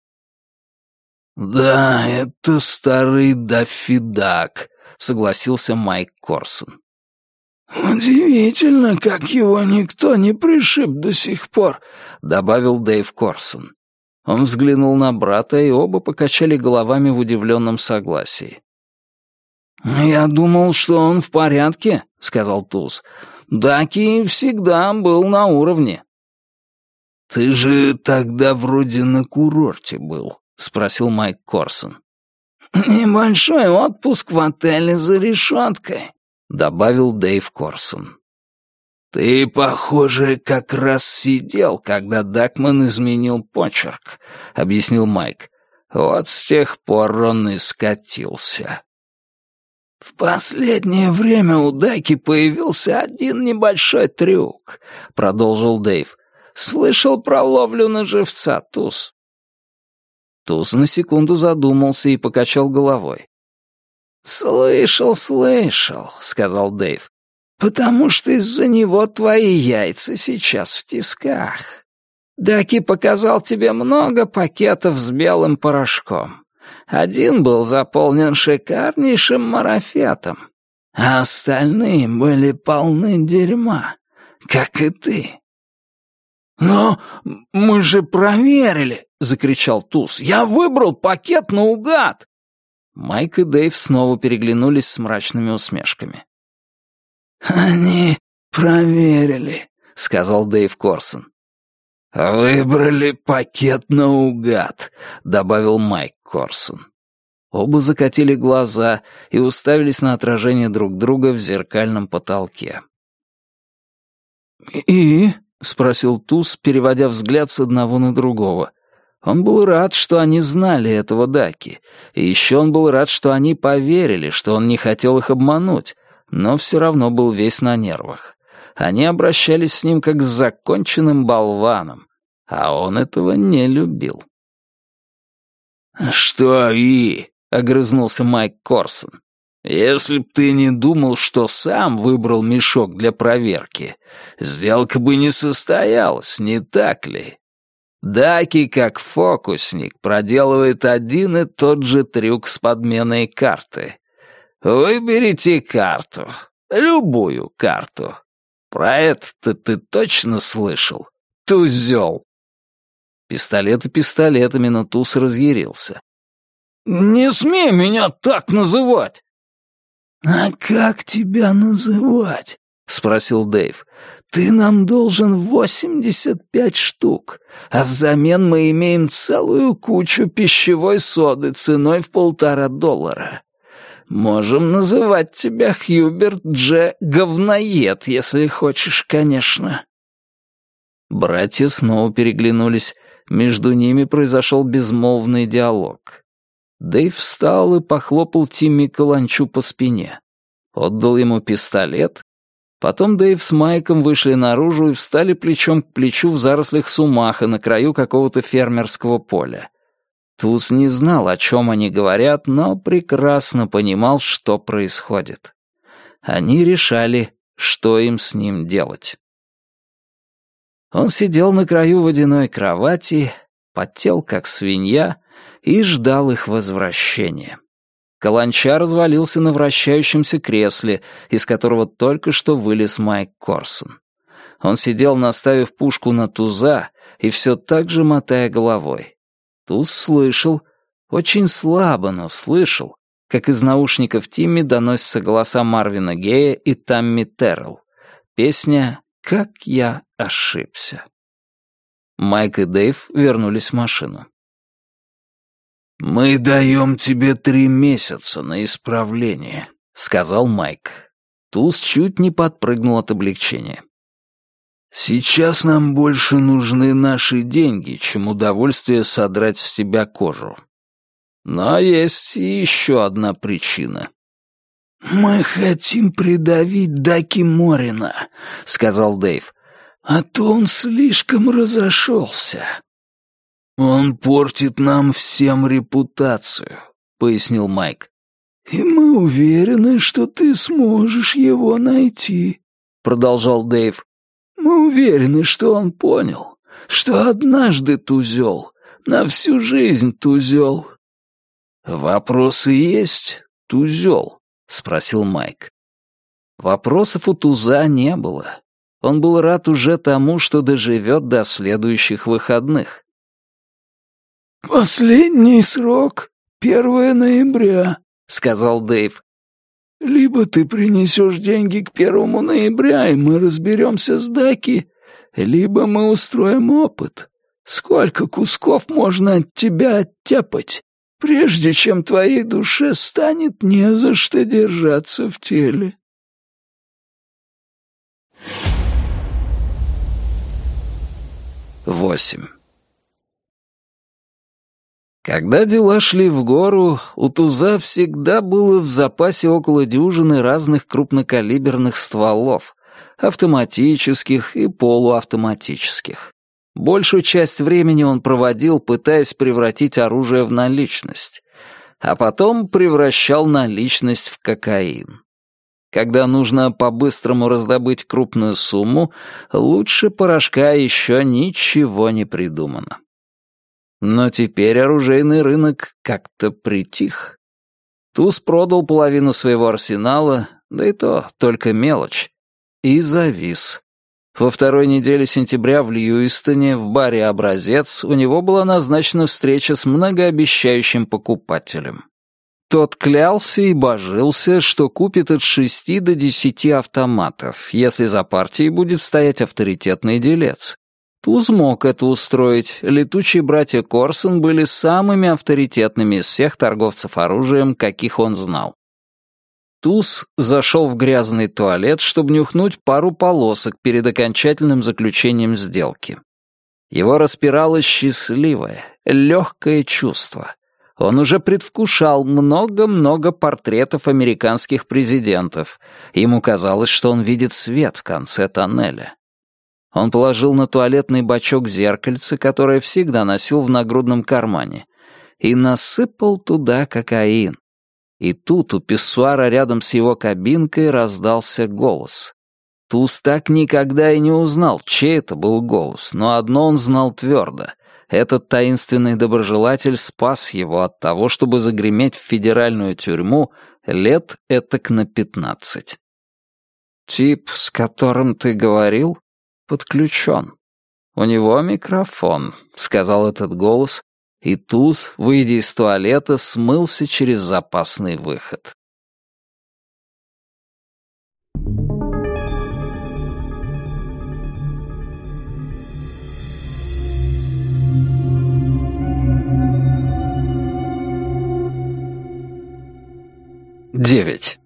«Да, это старый Даффи-Дак», — согласился Майк Корсон. «Удивительно, как его никто не пришиб до сих пор», — добавил Дэйв Корсон. Он взглянул на брата, и оба покачали головами в удивленном согласии. «Я думал, что он в порядке», — сказал Туз. «Даки всегда был на уровне». «Ты же тогда вроде на курорте был», — спросил Майк Корсон. «Небольшой отпуск в отеле за решеткой», — добавил Дэйв Корсон. «Ты, похоже, как раз сидел, когда Дакман изменил почерк», — объяснил Майк. «Вот с тех пор он и скатился». «В последнее время у Даки появился один небольшой трюк», — продолжил Дэйв. «Слышал про ловлю на живца, Туз?» Туз на секунду задумался и покачал головой. «Слышал, слышал», — сказал Дэйв, «потому что из-за него твои яйца сейчас в тисках. Даки показал тебе много пакетов с белым порошком. Один был заполнен шикарнейшим марафетом, а остальные были полны дерьма, как и ты». «Но мы же проверили», — закричал Туз. «Я выбрал пакет наугад». Майк и Дэйв снова переглянулись с мрачными усмешками. «Они проверили», — сказал Дэйв Корсон. «Выбрали пакет наугад», — добавил Майк Корсон. Оба закатили глаза и уставились на отражение друг друга в зеркальном потолке. «И?» — спросил Туз, переводя взгляд с одного на другого. Он был рад, что они знали этого Даки, и еще он был рад, что они поверили, что он не хотел их обмануть, но все равно был весь на нервах. Они обращались с ним как с законченным болваном, а он этого не любил. «Что и?» — огрызнулся Майк Корсон. «Если б ты не думал, что сам выбрал мешок для проверки, сделка бы не состоялась, не так ли? Даки, как фокусник, проделывает один и тот же трюк с подменой карты. Выберите карту, любую карту. Про это ты точно слышал, тузел?» Пистолеты пистолетами, но Туз разъярился. «Не смей меня так называть!» «А как тебя называть?» — спросил Дэйв. «Ты нам должен восемьдесят пять штук, а взамен мы имеем целую кучу пищевой соды ценой в полтора доллара. Можем называть тебя Хьюберт Дж. Говноед, если хочешь, конечно». Братья снова переглянулись. Между ними произошел безмолвный диалог. Дэйв встал и похлопал Тимми Каланчу по спине. Отдал ему пистолет. Потом Дэйв с Майком вышли наружу и встали плечом к плечу в зарослях сумаха на краю какого-то фермерского поля. Туз не знал, о чем они говорят, но прекрасно понимал, что происходит. Они решали, что им с ним делать. Он сидел на краю водяной кровати, потел как свинья и ждал их возвращения. Каланча развалился на вращающемся кресле, из которого только что вылез Майк Корсон. Он сидел, наставив пушку на Туза и все так же мотая головой. Туз слышал, очень слабо, но слышал, как из наушников Тимми доносятся голоса Марвина Гея и Тамми Террелл. Песня «Как я ошибся». Майк и Дэйв вернулись в машину. «Мы даем тебе три месяца на исправление», — сказал Майк. Туз чуть не подпрыгнул от облегчения. «Сейчас нам больше нужны наши деньги, чем удовольствие содрать с тебя кожу. Но есть и еще одна причина». «Мы хотим придавить Даки Морина», — сказал Дэйв. «А то он слишком разошелся». «Он портит нам всем репутацию», — пояснил Майк. «И мы уверены, что ты сможешь его найти», — продолжал Дэйв. «Мы уверены, что он понял, что однажды тузел, на всю жизнь тузел». «Вопросы есть, тузел?» — спросил Майк. Вопросов у Туза не было. Он был рад уже тому, что доживет до следующих выходных. «Последний срок — первое ноября», — сказал Дэйв. «Либо ты принесешь деньги к первому ноября, и мы разберемся с Даки, либо мы устроим опыт. Сколько кусков можно от тебя оттяпать, прежде чем твоей душе станет не за что держаться в теле». Восемь. Когда дела шли в гору, у Туза всегда было в запасе около дюжины разных крупнокалиберных стволов, автоматических и полуавтоматических. Большую часть времени он проводил, пытаясь превратить оружие в наличность, а потом превращал наличность в кокаин. Когда нужно по-быстрому раздобыть крупную сумму, лучше порошка еще ничего не придумано. Но теперь оружейный рынок как-то притих. Туз продал половину своего арсенала, да и то только мелочь, и завис. Во второй неделе сентября в Льюистоне, в баре «Образец», у него была назначена встреча с многообещающим покупателем. Тот клялся и божился, что купит от шести до десяти автоматов, если за партией будет стоять авторитетный делец. Туз мог это устроить. Летучие братья Корсон были самыми авторитетными из всех торговцев оружием, каких он знал. Туз зашел в грязный туалет, чтобы нюхнуть пару полосок перед окончательным заключением сделки. Его распирало счастливое, легкое чувство. Он уже предвкушал много-много портретов американских президентов. Ему казалось, что он видит свет в конце тоннеля. Он положил на туалетный бачок зеркальце, которое всегда носил в нагрудном кармане, и насыпал туда кокаин. И тут у писсуара рядом с его кабинкой раздался голос. Туз так никогда и не узнал, чей это был голос, но одно он знал твердо. Этот таинственный доброжелатель спас его от того, чтобы загреметь в федеральную тюрьму лет этак на пятнадцать. «Тип, с которым ты говорил, подключен. у него микрофон», — сказал этот голос, и Туз, выйдя из туалета, смылся через запасный выход. Девять.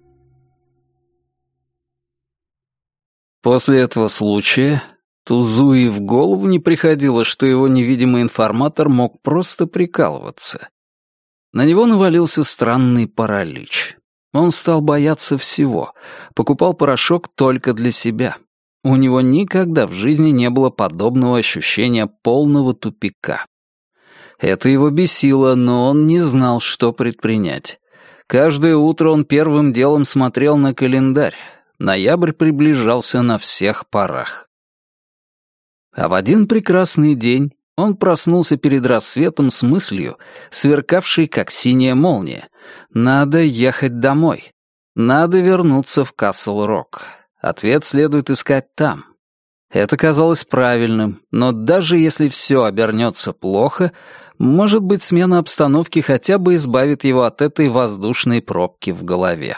После этого случая Тузу и в голову не приходило, что его невидимый информатор мог просто прикалываться. На него навалился странный паралич. Он стал бояться всего, покупал порошок только для себя. У него никогда в жизни не было подобного ощущения полного тупика. Это его бесило, но он не знал, что предпринять. Каждое утро он первым делом смотрел на календарь. Ноябрь приближался на всех парах. А в один прекрасный день он проснулся перед рассветом с мыслью, сверкавшей как синяя молния. Надо ехать домой. Надо вернуться в Касл-Рок. Ответ следует искать там. Это казалось правильным, но даже если все обернется плохо, может быть, смена обстановки хотя бы избавит его от этой воздушной пробки в голове.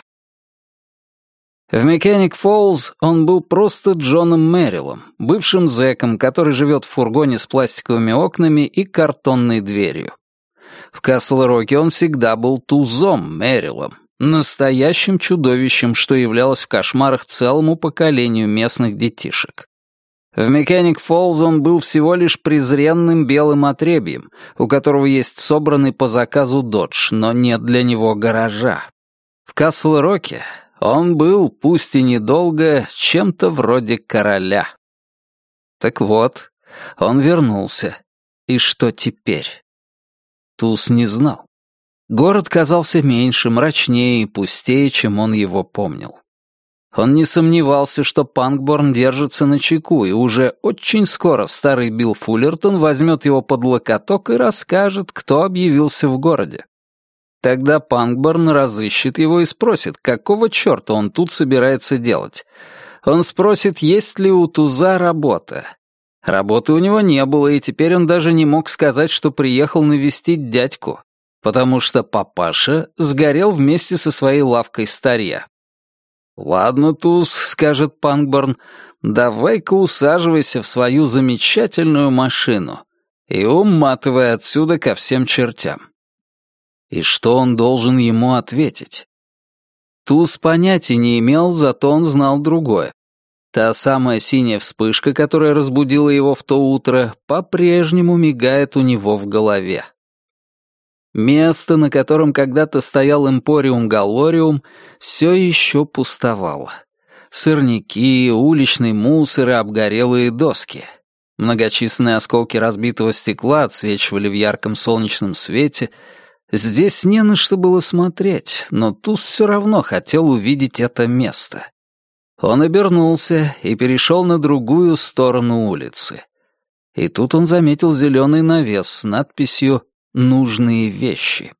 В Механик-Фоллз он был просто Джоном Мэрилом, бывшим зэком, который живет в фургоне с пластиковыми окнами и картонной дверью. В Касл-Роке он всегда был Тузом Мэрилом, настоящим чудовищем, что являлось в кошмарах целому поколению местных детишек. В Механик-Фоллз он был всего лишь презренным белым отребьем, у которого есть собранный по заказу додж, но нет для него гаража. В Касл-Роке он был, пусть и недолго, чем-то вроде короля. Так вот, он вернулся. И что теперь? Туз не знал. Город казался меньше, мрачнее и пустее, чем он его помнил. Он не сомневался, что Панкборн держится на чеку, и уже очень скоро старый Билл Фуллертон возьмет его под локоток и расскажет, кто объявился в городе. Тогда Панкборн разыщет его и спросит, какого черта он тут собирается делать. Он спросит, есть ли у Туза работа. Работы у него не было, и теперь он даже не мог сказать, что приехал навестить дядьку, потому что папаша сгорел вместе со своей лавкой старья. «Ладно, Туз», — скажет Панкборн, — «давай-ка усаживайся в свою замечательную машину и уматывай отсюда ко всем чертям». И что он должен ему ответить? Туз понятия не имел, зато он знал другое. Та самая синяя вспышка, которая разбудила его в то утро, по-прежнему мигает у него в голове. Место, на котором когда-то стоял Эмпориум Галлориум, все еще пустовало. Сорняки, уличный мусор и обгорелые доски. Многочисленные осколки разбитого стекла отсвечивали в ярком солнечном свете. Здесь не на что было смотреть, но Туз все равно хотел увидеть это место. Он обернулся и перешел на другую сторону улицы. И тут он заметил зеленый навес с надписью «Нужные вещи».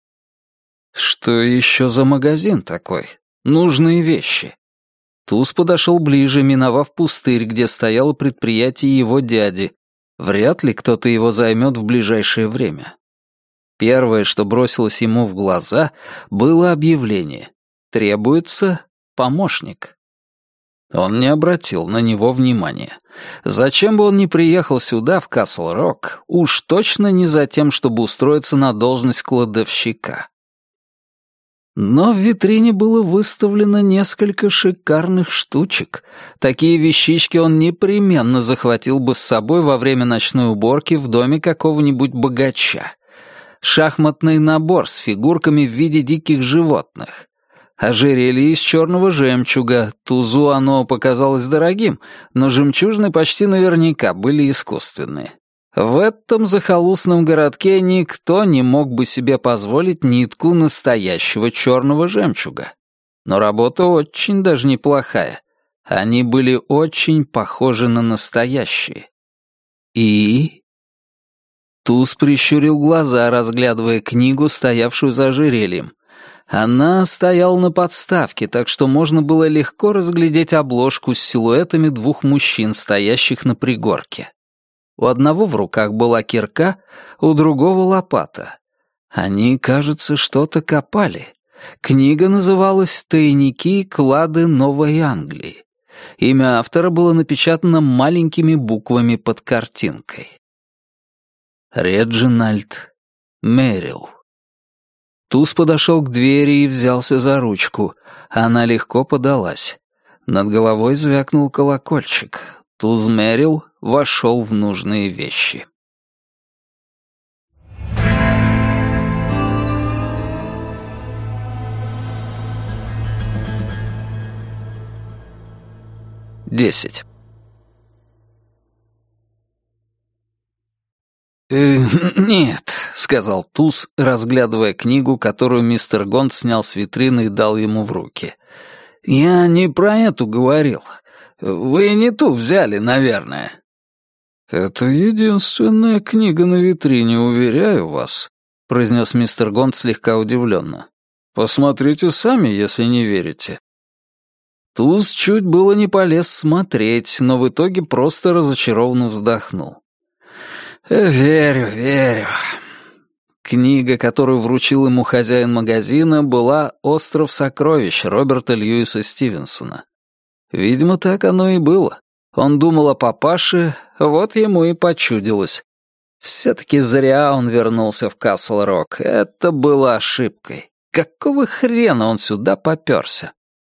Что еще за магазин такой? «Нужные вещи». Туз подошел ближе, миновав пустырь, где стояло предприятие его дяди. Вряд ли кто-то его займет в ближайшее время. Первое, что бросилось ему в глаза, было объявление. Требуется помощник. Он не обратил на него внимания. Зачем бы он ни приехал сюда, в Касл-Рок, уж точно не за тем, чтобы устроиться на должность кладовщика. Но в витрине было выставлено несколько шикарных штучек. Такие вещички он непременно захватил бы с собой во время ночной уборки в доме какого-нибудь богача. Шахматный набор с фигурками в виде диких животных. Ожерелье из черного жемчуга. Тузу оно показалось дорогим, но жемчужины почти наверняка были искусственные. В этом захолустном городке никто не мог бы себе позволить нитку настоящего черного жемчуга. Но работа очень даже неплохая. Они были очень похожи на настоящие. И... Туз прищурил глаза, разглядывая книгу, стоявшую за ожерельем. Она стояла на подставке, так что можно было легко разглядеть обложку с силуэтами двух мужчин, стоящих на пригорке. У одного в руках была кирка, у другого — лопата. Они, кажется, что-то копали. Книга называлась «Тайники и клады Новой Англии». Имя автора было напечатано маленькими буквами под картинкой. Реджинальд Меррилл. Туз подошел к двери и взялся за ручку. Она легко подалась. Над головой звякнул колокольчик. Туз Меррилл вошел в нужные вещи. Десять. «Э, «Нет», — сказал Туз, разглядывая книгу, которую мистер Гонт снял с витрины и дал ему в руки. «Я не про эту говорил. Вы не ту взяли, наверное». «Это единственная книга на витрине, уверяю вас», — произнес мистер Гонт слегка удивленно. «Посмотрите сами, если не верите». Туз чуть было не полез смотреть, но в итоге просто разочарованно вздохнул. «Верю, верю». Книга, которую вручил ему хозяин магазина, была «Остров сокровищ» Роберта Льюиса Стивенсона. Видимо, так оно и было. Он думал о папаше, вот ему и почудилось. Все-таки зря он вернулся в Касл-Рок. Это было ошибкой. Какого хрена он сюда попёрся?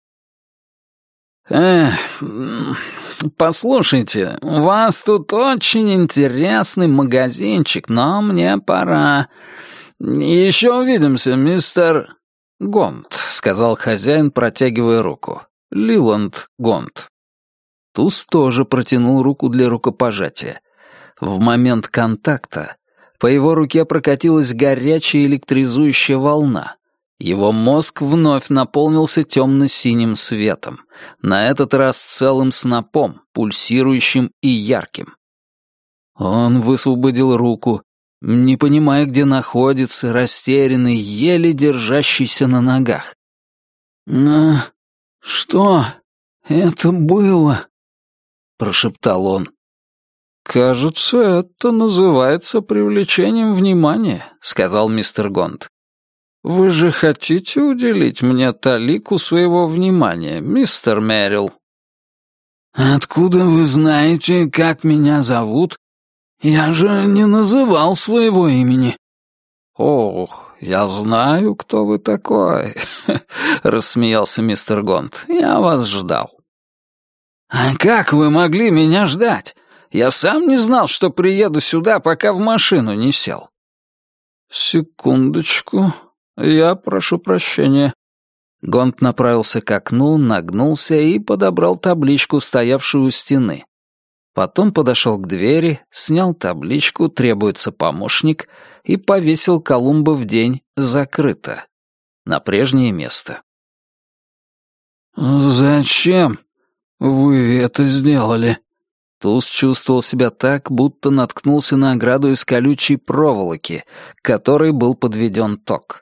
«Эх, послушайте, у вас тут очень интересный магазинчик, но мне пора. Еще увидимся, мистер Гонт», — сказал хозяин, протягивая руку. «Лиланд Гонт». Туз тоже протянул руку для рукопожатия. В момент контакта по его руке прокатилась горячая электризующая волна. Его мозг вновь наполнился темно-синим светом, на этот раз целым снопом, пульсирующим и ярким. Он высвободил руку, не понимая, где находится, растерянный, еле держащийся на ногах. «Но что это было?» — прошептал он. «Кажется, это называется привлечением внимания», — сказал мистер Гонт. «Вы же хотите уделить мне талику своего внимания, мистер Меррилл?» «Откуда вы знаете, как меня зовут? Я же не называл своего имени». «О, я знаю, кто вы такой», — рассмеялся мистер Гонт. «Я вас ждал». «А как вы могли меня ждать? Я сам не знал, что приеду сюда, пока в машину не сел». «Секундочку, я прошу прощения». Гонт направился к окну, нагнулся и подобрал табличку, стоявшую у стены. Потом подошел к двери, снял табличку «Требуется помощник» и повесил «Колумба в день закрыто» на прежнее место. «Зачем вы это сделали?» Туз чувствовал себя так, будто наткнулся на ограду из колючей проволоки, к которой был подведен ток.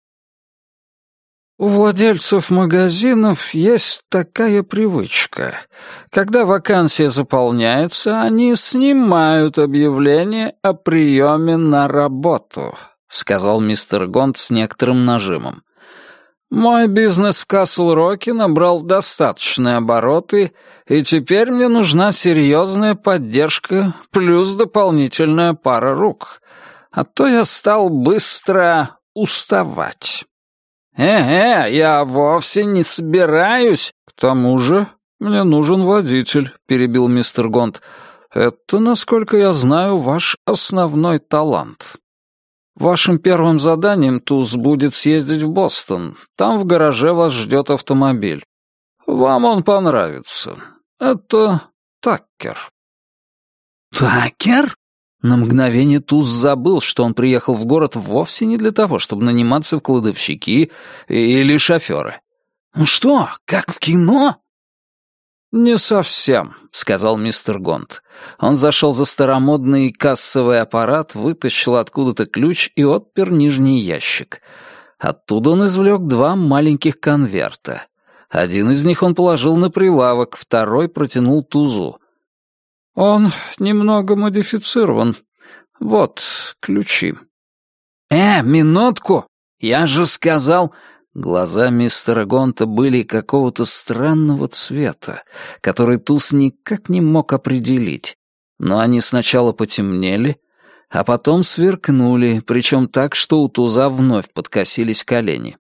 У владельцев магазинов есть такая привычка. Когда вакансия заполняется, они снимают объявление о приеме на работу, сказал мистер Гонт с некоторым нажимом. Мой бизнес в Касл-Роке набрал достаточные обороты, и теперь мне нужна серьезная поддержка плюс дополнительная пара рук. А то я стал быстро уставать. «Э-э, я вовсе не собираюсь!» «К тому же мне нужен водитель», — перебил мистер Гонт. «Это, насколько я знаю, ваш основной талант. Вашим первым заданием, Туз, будет съездить в Бостон. Там в гараже вас ждет автомобиль. Вам он понравится. Это Таккер». «Таккер?» На мгновение Туз забыл, что он приехал в город вовсе не для того, чтобы наниматься в кладовщики или шоферы. «Что, как в кино?» «Не совсем», — сказал мистер Гонт. Он зашел за старомодный кассовый аппарат, вытащил откуда-то ключ и отпер нижний ящик. Оттуда он извлек два маленьких конверта. Один из них он положил на прилавок, второй протянул Тузу. Он немного модифицирован. Вот ключи». «Э, минутку! Я же сказал...» Глаза мистера Гонта были какого-то странного цвета, который Туз никак не мог определить. Но они сначала потемнели, а потом сверкнули, причем так, что у Туза вновь подкосились колени.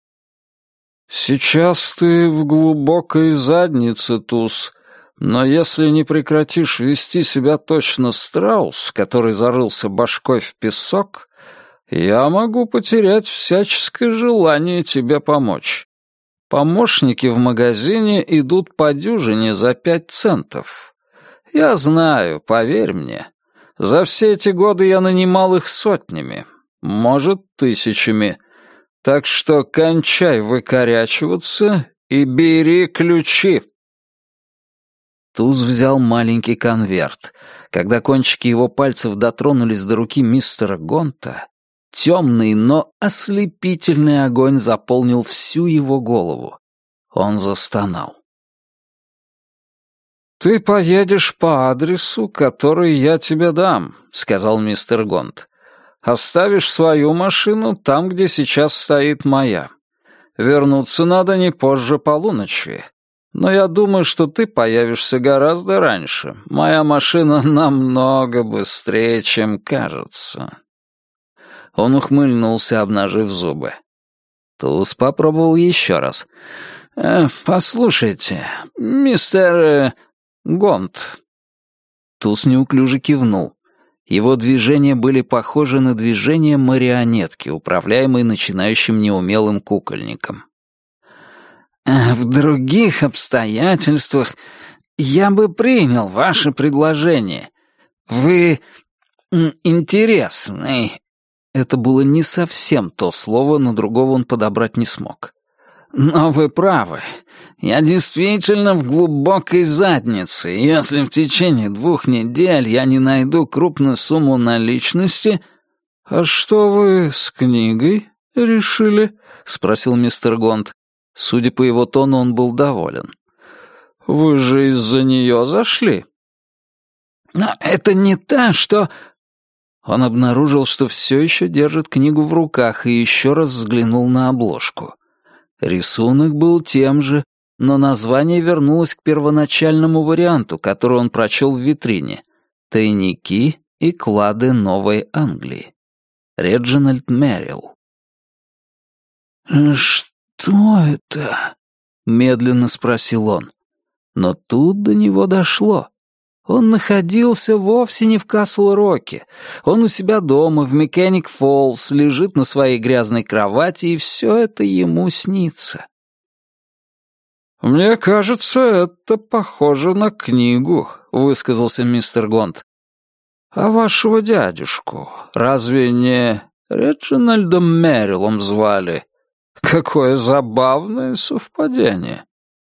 «Сейчас ты в глубокой заднице, Туз, но если не прекратишь вести себя точно страус, который зарылся башкой в песок, я могу потерять всяческое желание тебе помочь. Помощники в магазине идут по дюжине за пять центов. Я знаю, поверь мне. За все эти годы я нанимал их сотнями, может, тысячами. Так что кончай выкорячиваться и бери ключи». Туз взял маленький конверт. Когда кончики его пальцев дотронулись до руки мистера Гонта, темный, но ослепительный огонь заполнил всю его голову. Он застонал. «Ты поедешь по адресу, который я тебе дам», — сказал мистер Гонт. «Оставишь свою машину там, где сейчас стоит моя. Вернуться надо не позже полуночи. Но я думаю, что ты появишься гораздо раньше. Моя машина намного быстрее, чем кажется». Он ухмыльнулся, обнажив зубы. Туз попробовал еще раз. «Э, «Послушайте, мистер э, Гонт». Туз неуклюже кивнул. Его движения были похожи на движения марионетки, управляемой начинающим неумелым кукольником. «В других обстоятельствах я бы принял ваше предложение. Вы интересный». Это было не совсем то слово, но другого он подобрать не смог. «Но вы правы. Я действительно в глубокой заднице. Если в течение двух недель я не найду крупную сумму наличности...» «А что вы с книгой решили?» — спросил мистер Гонт. Судя по его тону, он был доволен. «Вы же из-за нее зашли?» «Но это не та, что...» Он обнаружил, что все еще держит книгу в руках, и еще раз взглянул на обложку. Рисунок был тем же, но название вернулось к первоначальному варианту, который он прочел в витрине. «Тайники и клады Новой Англии». Реджинальд Меррилл. «Что это?» — медленно спросил он. Но тут до него дошло. Он находился вовсе не в Касл-Роке. Он у себя дома, в Меканик-Фоллс, лежит на своей грязной кровати, и все это ему снится. «Мне кажется, это похоже на книгу», — высказался мистер Гонт. «А вашего дядюшку разве не Реджинальдом Мерриллом звали? Какое забавное совпадение».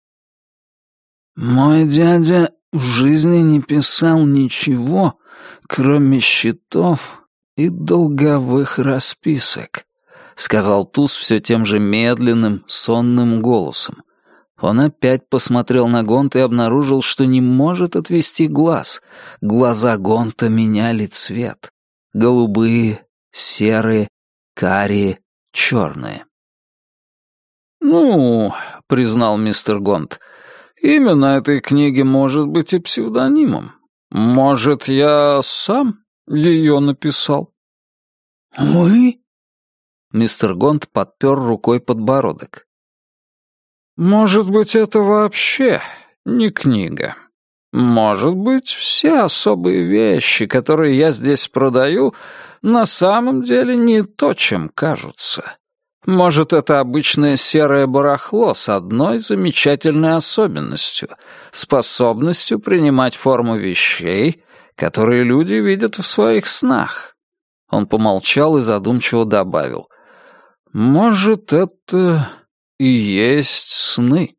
«Мой дядя в жизни не писал ничего, кроме счетов и долговых расписок», — сказал Туз все тем же медленным, сонным голосом. Он опять посмотрел на Гонта и обнаружил, что не может отвести глаз. Глаза Гонта меняли цвет. Голубые, серые, карие, черные. «Ну, — признал мистер Гонт, — имя на этой книге может быть и псевдонимом. Может, я сам ее написал?» «Вы?» Мистер Гонт подпер рукой подбородок. «Может быть, это вообще не книга. Может быть, все особые вещи, которые я здесь продаю, на самом деле не то, чем кажутся. Может, это обычное серое барахло с одной замечательной особенностью — способностью принимать форму вещей, которые люди видят в своих снах». Он помолчал и задумчиво добавил. «Может, это и есть сны».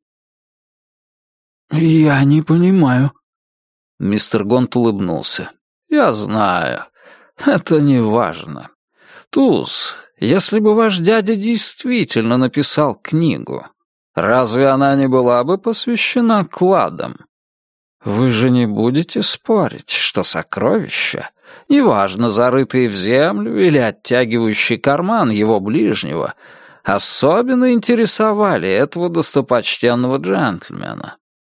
«Я не понимаю». Мистер Гонт улыбнулся. «Я знаю. Это не важно. Туз, если бы ваш дядя действительно написал книгу, разве она не была бы посвящена кладам? Вы же не будете спорить, что сокровища, неважно, зарытые в землю или оттягивающие карман его ближнего, особенно интересовали этого достопочтенного джентльмена?»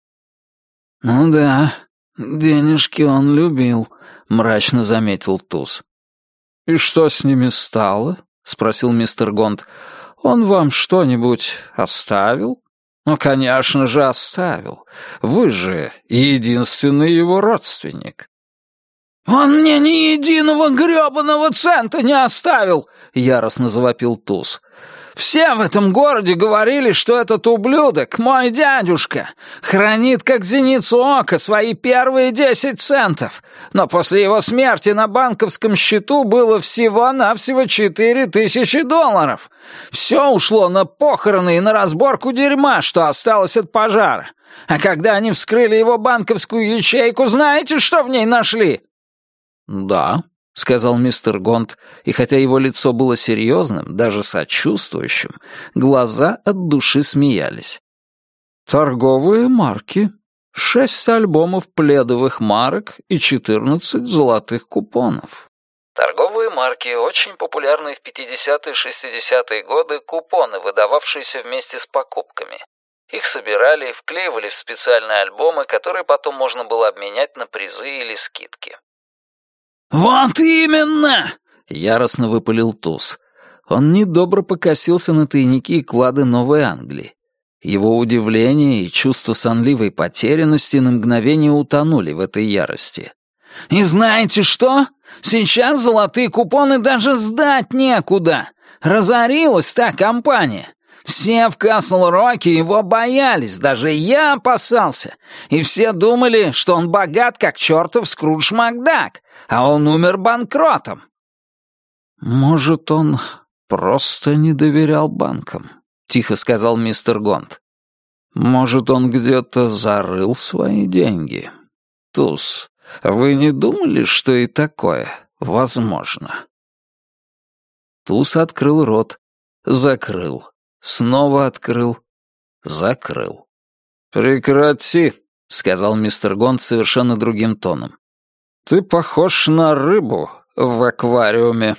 «Ну да, денежки он любил», — мрачно заметил Туз. «И что с ними стало?» — спросил мистер Гонт. «Он вам что-нибудь оставил?» «Ну, конечно же, оставил. Вы же единственный его родственник». «Он мне ни единого грёбаного цента не оставил!» — яростно завопил Туз. «Все в этом городе говорили, что этот ублюдок, мой дядюшка, хранит как зеницу ока свои первые десять центов, но после его смерти на банковском счету было всего-навсего четыре тысячи долларов. Все ушло на похороны и на разборку дерьма, что осталось от пожара. А когда они вскрыли его банковскую ячейку, знаете, что в ней нашли?» «Да», — сказал мистер Гонт, и хотя его лицо было серьезным, даже сочувствующим, глаза от души смеялись. «Торговые марки, шесть альбомов пледовых марок и четырнадцать золотых купонов». Торговые марки — очень популярные в пятидесятые-шестидесятые годы купоны, выдававшиеся вместе с покупками. Их собирали и вклеивали в специальные альбомы, которые потом можно было обменять на призы или скидки. «Вот именно!» — яростно выпалил Туз. Он недобро покосился на тайники и клады Новой Англии. Его удивление и чувство сонливой потерянности на мгновение утонули в этой ярости. «И знаете что? Сейчас золотые купоны даже сдать некуда. Разорилась та компания. Все в Касл-Роке его боялись, даже я опасался. И все думали, что он богат, как чертов Скрудж Макдак, а он умер банкротом». «Может, он просто не доверял банкам», — тихо сказал мистер Гонт. «Может, он где-то зарыл свои деньги. Туз, вы не думали, что и такое возможно?» Туз открыл рот, закрыл. Снова открыл, закрыл. «Прекрати», — сказал мистер Гонт совершенно другим тоном. «Ты похож на рыбу в аквариуме».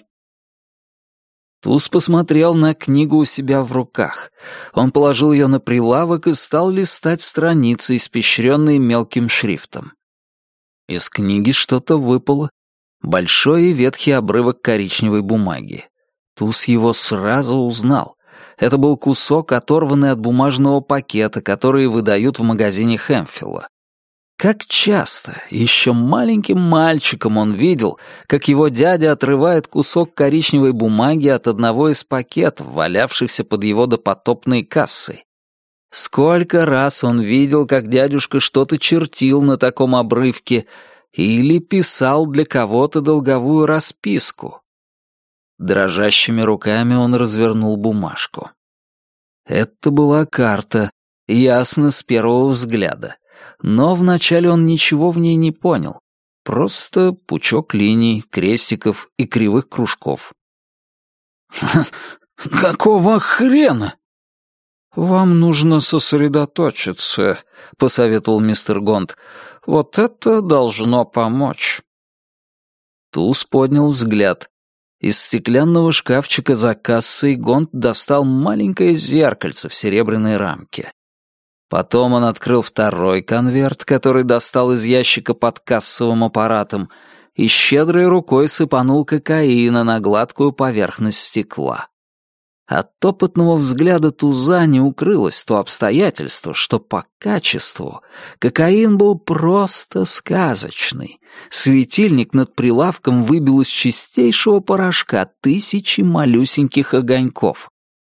Туз посмотрел на книгу у себя в руках. Он положил ее на прилавок и стал листать страницы, испещренные мелким шрифтом. Из книги что-то выпало. Большой и ветхий обрывок коричневой бумаги. Туз его сразу узнал. Это был кусок, оторванный от бумажного пакета, который выдают в магазине Хэмфилла. Как часто, еще маленьким мальчиком он видел, как его дядя отрывает кусок коричневой бумаги от одного из пакетов, валявшихся под его допотопной кассой. Сколько раз он видел, как дядюшка что-то чертил на таком обрывке или писал для кого-то долговую расписку. Дрожащими руками он развернул бумажку. Это была карта, ясно с первого взгляда. Но вначале он ничего в ней не понял. Просто пучок линий, крестиков и кривых кружков. «Какого хрена?» «Вам нужно сосредоточиться», — посоветовал мистер Гонт. «Вот это должно помочь». Туз поднял взгляд. Из стеклянного шкафчика за кассой Гонт достал маленькое зеркальце в серебряной рамке. Потом он открыл второй конверт, который достал из ящика под кассовым аппаратом, и щедрой рукой сыпанул кокаина на гладкую поверхность стекла. От опытного взгляда Туза не укрылось то обстоятельство, что по качеству кокаин был просто сказочный. Светильник над прилавком выбил из чистейшего порошка тысячи малюсеньких огоньков.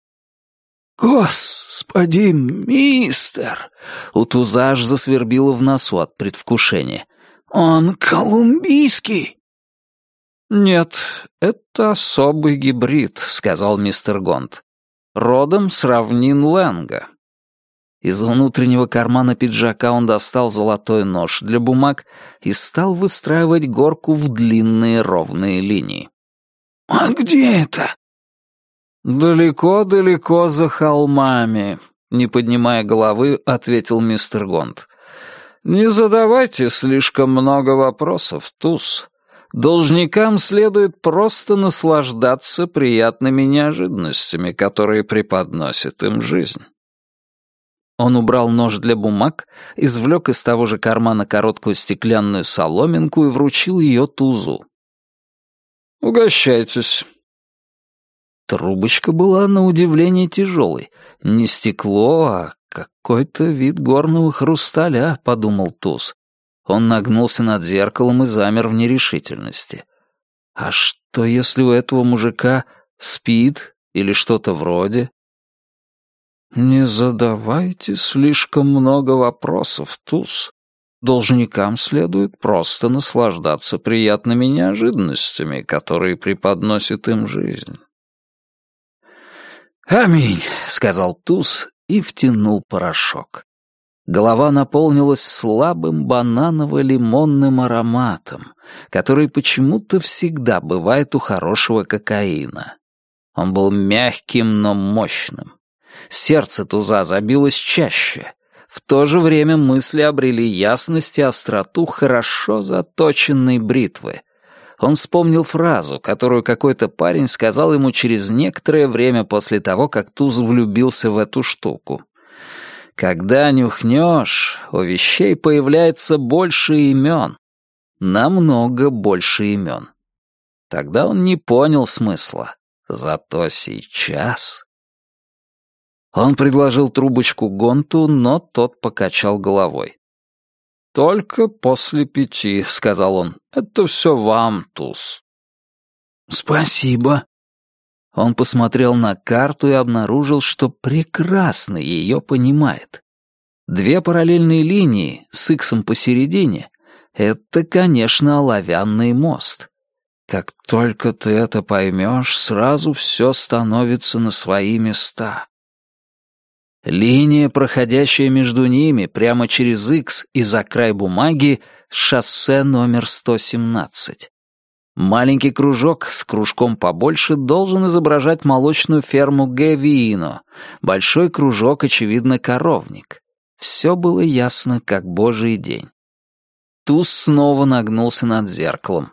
«Господи, мистер!» У Туза аж засвербило в носу от предвкушения. «Он колумбийский!» «Нет, это особый гибрид», — сказал мистер Гонт. «Родом с равнин Ленга». Из внутреннего кармана пиджака он достал золотой нож для бумаг и стал выстраивать горку в длинные ровные линии. «А где это?» «Далеко-далеко за холмами», — не поднимая головы, ответил мистер Гонт. «Не задавайте слишком много вопросов, Туз. Должникам следует просто наслаждаться приятными неожиданностями, которые преподносит им жизнь». Он убрал нож для бумаг, извлек из того же кармана короткую стеклянную соломинку и вручил ее Тузу. «Угощайтесь». Трубочка была на удивление тяжелой. Не стекло, а какой-то вид горного хрусталя, подумал Туз. Он нагнулся над зеркалом и замер в нерешительности. А что, если у этого мужика спид или что-то вроде? «Не задавайте слишком много вопросов, Туз. Должникам следует просто наслаждаться приятными неожиданностями, которые преподносит им жизнь». «Аминь», — сказал Туз и втянул порошок. Голова наполнилась слабым бананово-лимонным ароматом, который почему-то всегда бывает у хорошего кокаина. Он был мягким, но мощным. Сердце Туза забилось чаще. В то же время мысли обрели ясность и остроту хорошо заточенной бритвы. Он вспомнил фразу, которую какой-то парень сказал ему через некоторое время после того, как Туз влюбился в эту штуку. «Когда нюхнешь, у вещей появляется больше имен. Намного больше имен». Тогда он не понял смысла. Зато сейчас... Он предложил трубочку Гонту, но тот покачал головой. «Только после пяти», — сказал он. «Это все вам, Туз». «Спасибо». Он посмотрел на карту и обнаружил, что прекрасно ее понимает. Две параллельные линии с иксом посередине — это, конечно, оловянный мост. Как только ты это поймешь, сразу все становится на свои места. Линия, проходящая между ними прямо через Икс и за край бумаги, шоссе номер сто семнадцать. Маленький кружок с кружком побольше должен изображать молочную ферму Гевиино. Большой кружок, очевидно, коровник. Все было ясно, как божий день. Туз снова нагнулся над зеркалом.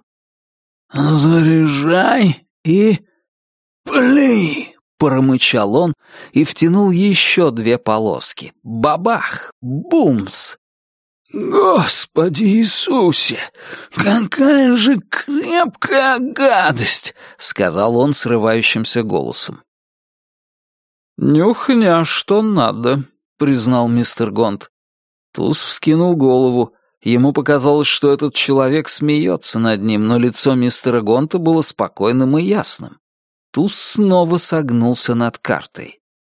«Заряжай и пли!» — промычал он и втянул еще две полоски. Бабах! Бумс! «Господи Иисусе! Какая же крепкая гадость!» — сказал он срывающимся голосом. «Нюхня, что надо», — признал мистер Гонт. Туз вскинул голову. Ему показалось, что этот человек смеется над ним, но лицо мистера Гонта было спокойным и ясным. Туз снова согнулся над картой.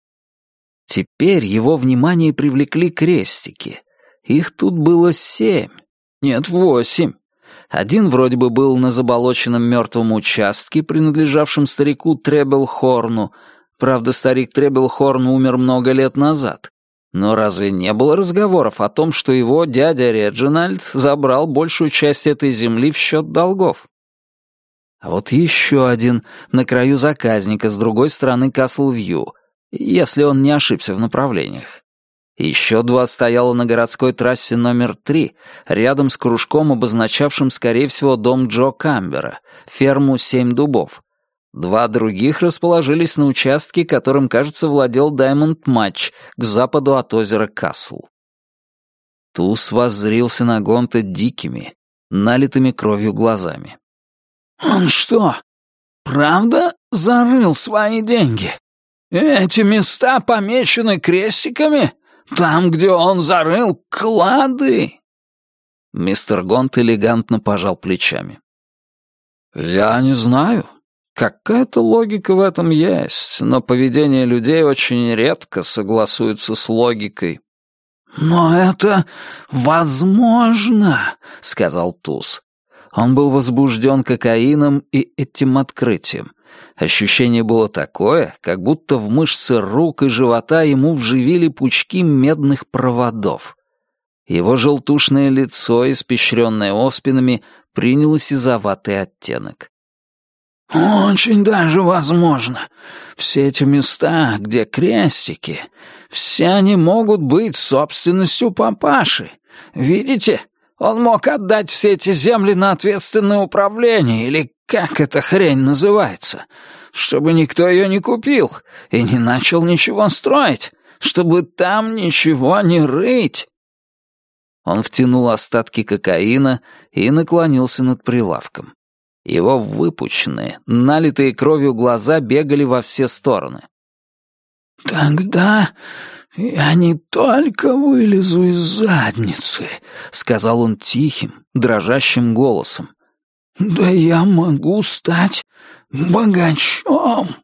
Теперь его внимание привлекли крестики. Их тут было семь. Нет, восемь. Один вроде бы был на заболоченном мертвом участке, принадлежавшем старику Требелхорну. Правда, старик Требелхорн умер много лет назад. Но разве не было разговоров о том, что его дядя Реджинальд забрал большую часть этой земли в счет долгов? А вот еще один на краю заказника с другой стороны Касл-Вью, если он не ошибся в направлениях. Еще два стояло на городской трассе номер три, рядом с кружком, обозначавшим, скорее всего, дом Джо Камбера, ферму «Семь дубов». Два других расположились на участке, которым, кажется, владел Даймонд Матч, к западу от озера Касл. Туз воззрился на Гонта дикими, налитыми кровью глазами. «Он что, правда зарыл свои деньги? Эти места помечены крестиками? Там, где он зарыл клады?» Мистер Гонт элегантно пожал плечами. «Я не знаю. Какая-то логика в этом есть, но поведение людей очень редко согласуется с логикой». «Но это возможно», — сказал Туз. Он был возбужден кокаином и этим открытием. Ощущение было такое, как будто в мышцы рук и живота ему вживили пучки медных проводов. Его желтушное лицо, испещренное оспинами, приняло сизоватый оттенок. «Очень даже возможно. Все эти места, где крестики, все они могут быть собственностью папаши. Видите? Он мог отдать все эти земли на ответственное управление, или как эта хрень называется, чтобы никто ее не купил и не начал ничего строить, чтобы там ничего не рыть». Он втянул остатки кокаина и наклонился над прилавком. Его выпученные, налитые кровью глаза бегали во все стороны. «Тогда я не только вылезу из задницы», — сказал он тихим, дрожащим голосом. «Да я могу стать богачом».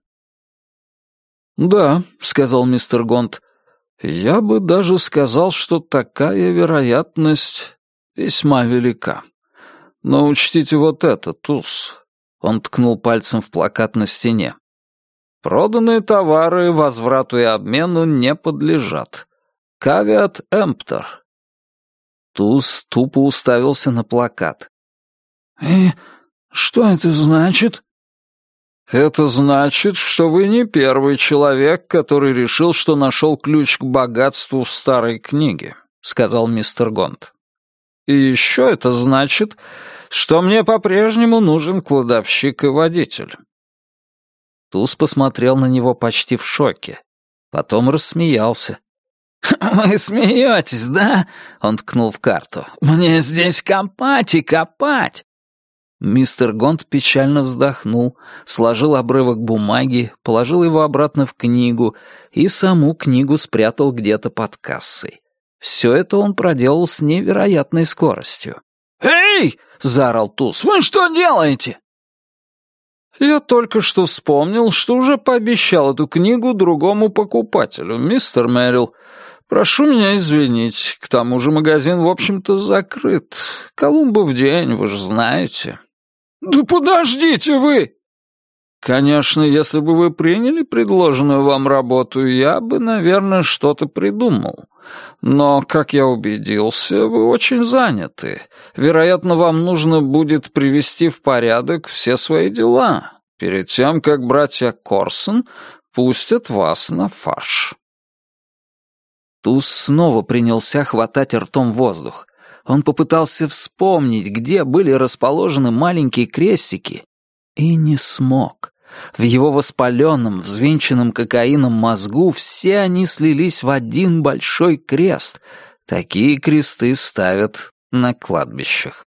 «Да», — сказал мистер Гонт, — «я бы даже сказал, что такая вероятность весьма велика. Но учтите вот это, туз». Он ткнул пальцем в плакат на стене. «Проданные товары возврату и обмену не подлежат. Кавиат эмптор». Туз тупо уставился на плакат. «И что это значит?» «Это значит, что вы не первый человек, который решил, что нашел ключ к богатству в старой книге», — сказал мистер Гонт. «И еще это значит, что мне по-прежнему нужен кладовщик и водитель». Туз посмотрел на него почти в шоке. Потом рассмеялся. «Вы смеетесь, да?» — он ткнул в карту. «Мне здесь копать и копать!» Мистер Гонт печально вздохнул, сложил обрывок бумаги, положил его обратно в книгу и саму книгу спрятал где-то под кассой. Все это он проделал с невероятной скоростью. «Эй!» — заорал Туз. «Вы что делаете?» «Я только что вспомнил, что уже пообещал эту книгу другому покупателю, мистер Мэрил. Прошу меня извинить, к тому же магазин, в общем-то, закрыт. Колумбов день, вы же знаете». «Да подождите вы!» «Конечно, если бы вы приняли предложенную вам работу, я бы, наверное, что-то придумал. Но, как я убедился, вы очень заняты. Вероятно, вам нужно будет привести в порядок все свои дела, перед тем, как братья Корсон пустят вас на фарш». Туз снова принялся хватать ртом воздух. Он попытался вспомнить, где были расположены маленькие крестики, и не смог. В его воспаленном, взвинченном кокаином мозгу все они слились в один большой крест. Такие кресты ставят на кладбищах.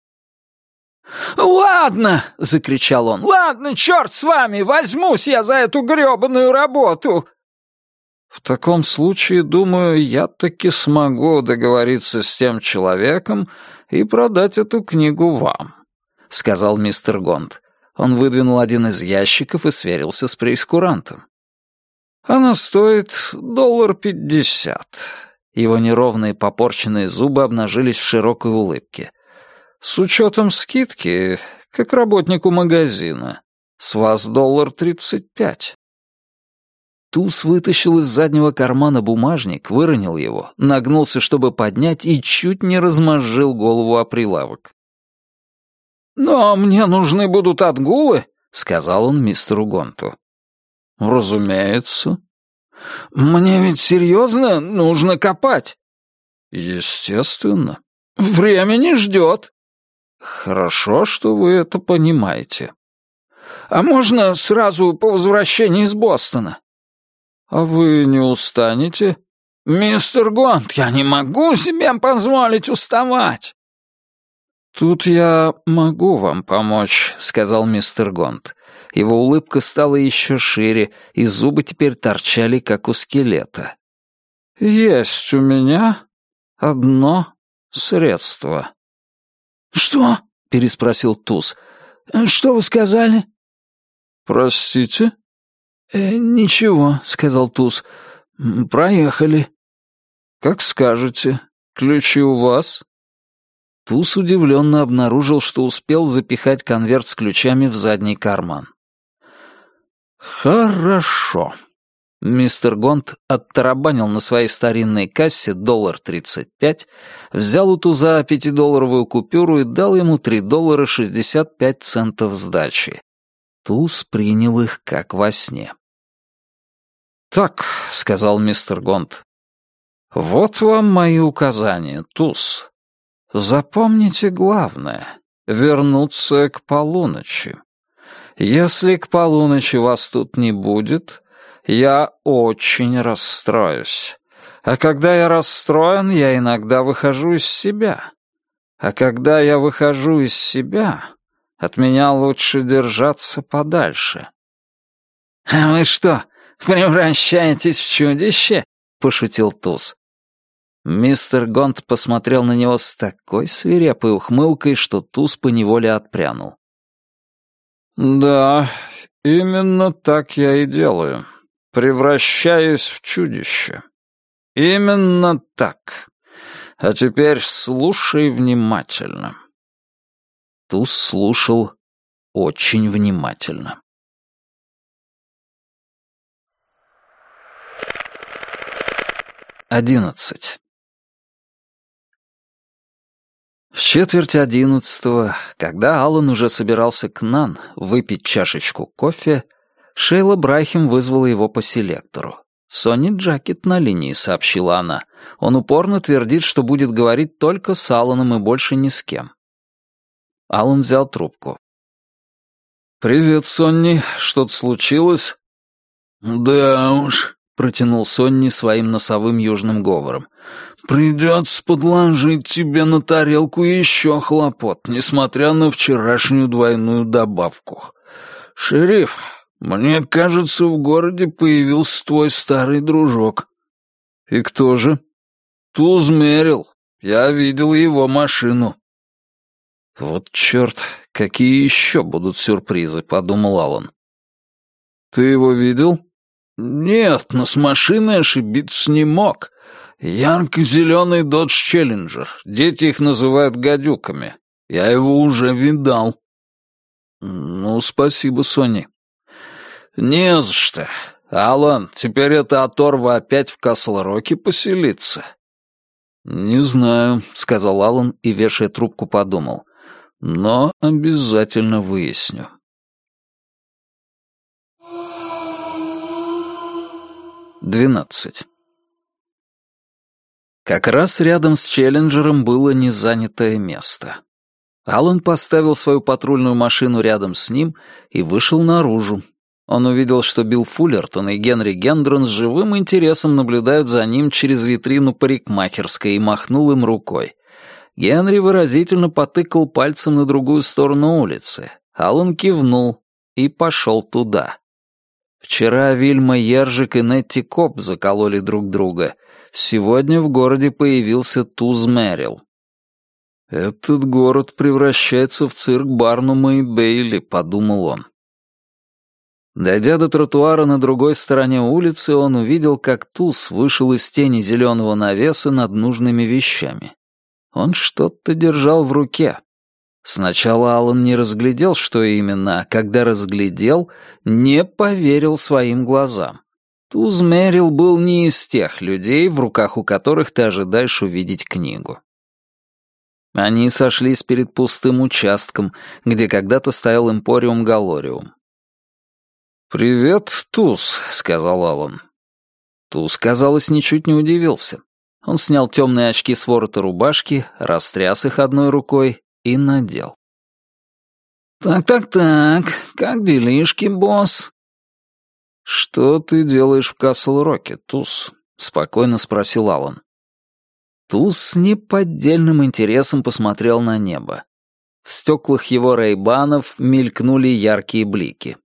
«Ладно!» — закричал он. «Ладно, черт с вами! Возьмусь я за эту гребаную работу!» «В таком случае, думаю, я таки смогу договориться с тем человеком и продать эту книгу вам», — сказал мистер Гонт. Он выдвинул один из ящиков и сверился с прейскурантом. «Она стоит доллар пятьдесят». Его неровные попорченные зубы обнажились в широкой улыбке. «С учетом скидки, как работнику магазина, с вас доллар тридцать пять». Туз вытащил из заднего кармана бумажник, выронил его, нагнулся, чтобы поднять, и чуть не размозжил голову о прилавок. «Но мне нужны будут отгулы», — сказал он мистеру Гонту. «Разумеется». «Мне ведь серьезно нужно копать». «Естественно». «Время не ждет». «Хорошо, что вы это понимаете». «А можно сразу по возвращении из Бостона?» «А вы не устанете?» «Мистер Гонт, я не могу себе позволить уставать». «Тут я могу вам помочь», — сказал мистер Гонт. Его улыбка стала еще шире, и зубы теперь торчали, как у скелета. «Есть у меня одно средство». «Что?» — переспросил Туз. «Что вы сказали?» «Простите?» э, «Ничего», — сказал Туз. «Проехали». «Как скажете. Ключи у вас?» Туз удивленно обнаружил, что успел запихать конверт с ключами в задний карман. «Хорошо». Мистер Гонт оттарабанил на своей старинной кассе доллар тридцать пять, взял у Туза пятидолларовую купюру и дал ему три доллара шестьдесят пять центов сдачи. Туз принял их как во сне. «Так», — сказал мистер Гонт, — «вот вам мои указания, Туз. Запомните главное — вернуться к полуночи. Если к полуночи вас тут не будет, я очень расстроюсь. А когда я расстроен, я иногда выхожу из себя. А когда я выхожу из себя, от меня лучше держаться подальше». «А вы что, превращаетесь в чудище?» — пошутил Туз. Мистер Гонт посмотрел на него с такой свирепой ухмылкой, что Туз поневоле отпрянул. «Да, именно так я и делаю. Превращаюсь в чудище. Именно так. А теперь слушай внимательно». Туз слушал очень внимательно. Одиннадцать. В четверть одиннадцатого, когда Аллан уже собирался к Нан выпить чашечку кофе, Шейла Брайхем вызвала его по селектору. «Сонни Джакет на линии», — сообщила она. «Он упорно твердит, что будет говорить только с Алланом и больше ни с кем». Аллан взял трубку. «Привет, Сонни. Что-то случилось?» «Да уж», — протянул Сонни своим носовым южным говором. «Придется подложить тебе на тарелку еще хлопот, несмотря на вчерашнюю двойную добавку. Шериф, мне кажется, в городе появился твой старый дружок». «И кто же?» «Туз Мерил. Я видел его машину». «Вот черт, какие еще будут сюрпризы», — подумал Аллан. «Ты его видел?» «Нет, но с машиной ошибиться не мог. Ярко-зеленый Dodge Challenger. Дети их называют гадюками. Я его уже видал». «Ну, спасибо, Сонни». «Не за что. Алан, теперь эта оторва опять в Касл-Роке поселится?» «Не знаю», — сказал Аллан и, вешая трубку, подумал. «Но обязательно выясню». Двенадцать. Как раз рядом с Челленджером было незанятое место. Аллан поставил свою патрульную машину рядом с ним и вышел наружу. Он увидел, что Билл Фуллертон и Генри Гендрон с живым интересом наблюдают за ним через витрину парикмахерской, и махнул им рукой. Генри выразительно потыкал пальцем на другую сторону улицы. Аллан кивнул и пошел туда. Вчера Вильма Ержик и Нетти Коп закололи друг друга. Сегодня в городе появился Туз Мерил. «Этот город превращается в цирк Барнума и Бейли», — подумал он. Дойдя до тротуара на другой стороне улицы, он увидел, как Туз вышел из тени зеленого навеса над нужными вещами. Он что-то держал в руке. Сначала Аллан не разглядел, что именно, а когда разглядел, не поверил своим глазам. Туз Мерил был не из тех людей, в руках у которых ты ожидаешь увидеть книгу. Они сошлись перед пустым участком, где когда-то стоял Эмпориум Галориум. «Привет, Туз», — сказал Аллан. Туз, казалось, ничуть не удивился. Он снял темные очки с ворота рубашки, растряс их одной рукой и надел. «Так-так-так, как делишки, босс?» «Что ты делаешь в Касл-Роке, Туз?» — спокойно спросил Аллан. Туз с неподдельным интересом посмотрел на небо. В стеклах его рейбанов мелькнули яркие блики.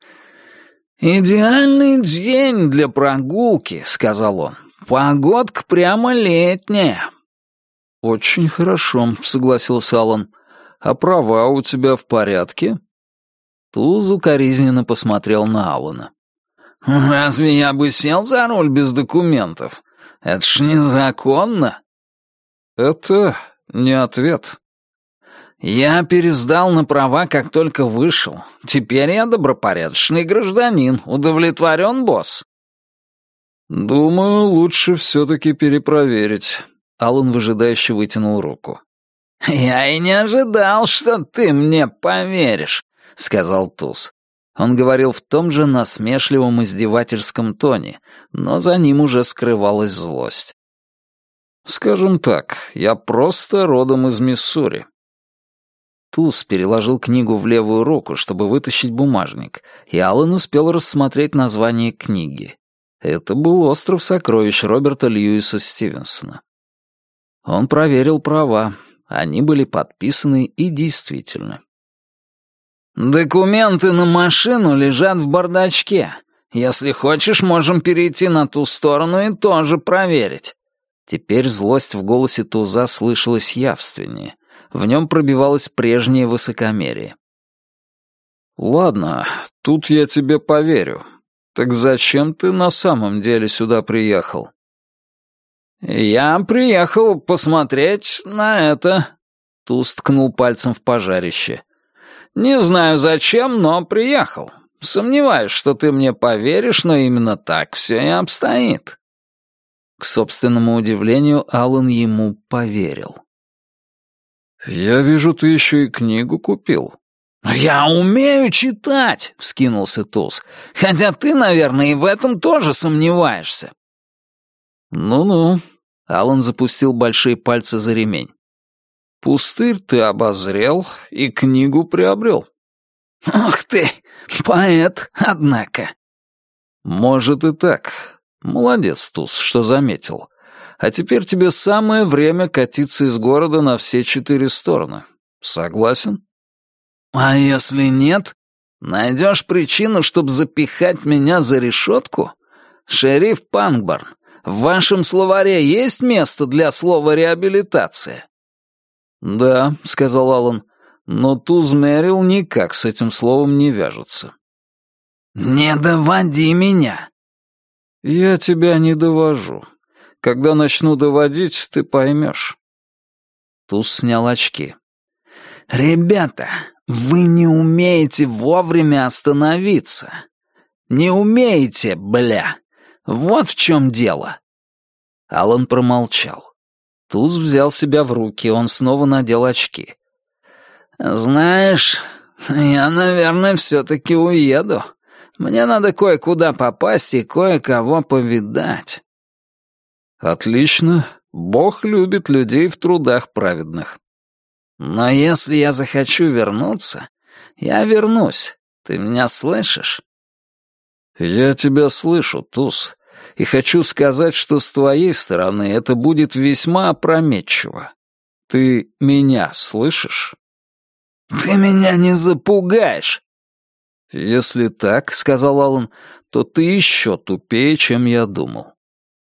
«Идеальный день для прогулки», — сказал он. «Погодка прямо летняя». «Очень хорошо», — согласился Аллан. «А права у тебя в порядке?» Туз укоризненно посмотрел на Аллана. «Разве я бы сел за руль без документов? Это ж незаконно». «Это не ответ». «Я пересдал на права, как только вышел. Теперь я добропорядочный гражданин. Удовлетворен, босс?» «Думаю, лучше все-таки перепроверить». Аллан выжидающе вытянул руку. «Я и не ожидал, что ты мне поверишь», — сказал Туз. Он говорил в том же насмешливом издевательском тоне, но за ним уже скрывалась злость. Скажем так, я просто родом из Миссури». Туз переложил книгу в левую руку, чтобы вытащить бумажник, и Аллан успел рассмотреть название книги. Это был «Остров сокровищ» Роберта Льюиса Стивенсона. Он проверил права, они были подписаны и действительны. «Документы на машину лежат в бардачке. Если хочешь, можем перейти на ту сторону и тоже проверить». Теперь злость в голосе Туза слышалась явственнее. В нем пробивалось прежнее высокомерие. «Ладно, тут я тебе поверю. Так зачем ты на самом деле сюда приехал?» «Я приехал посмотреть на это», — Туз ткнул пальцем в пожарище. «Не знаю зачем, но приехал. Сомневаюсь, что ты мне поверишь, но именно так все и обстоит». К собственному удивлению, Аллан ему поверил. «Я вижу, ты еще и книгу купил». «Я умею читать!» — вскинулся Туз. «Хотя ты, наверное, и в этом тоже сомневаешься». «Ну-ну», — Аллан запустил большие пальцы за ремень. «Пустырь ты обозрел и книгу приобрел». «Ах ты, поэт, однако». «Может и так. Молодец, Туз, что заметил. А теперь тебе самое время катиться из города на все четыре стороны. Согласен?» «А если нет? Найдешь причину, чтобы запихать меня за решетку? Шериф Пангборн, в вашем словаре есть место для слова «реабилитация»?» «Да», — сказал Аллан, — «но Туз Мэрил никак с этим словом не вяжется». «Не доводи меня». «Я тебя не довожу. Когда начну доводить, ты поймешь». Туз снял очки. «Ребята, вы не умеете вовремя остановиться. Не умеете, бля. Вот в чем дело». Аллан промолчал. Туз взял себя в руки, он снова надел очки. «Знаешь, я, наверное, все-таки уеду. Мне надо кое-куда попасть и кое-кого повидать». «Отлично. Бог любит людей в трудах праведных». «Но если я захочу вернуться, я вернусь. Ты меня слышишь?» «Я тебя слышу, Туз, и хочу сказать, что с твоей стороны это будет весьма опрометчиво. Ты меня слышишь?» «Ты меня не запугаешь!» «Если так, — сказал Аллан, — то ты еще тупее, чем я думал».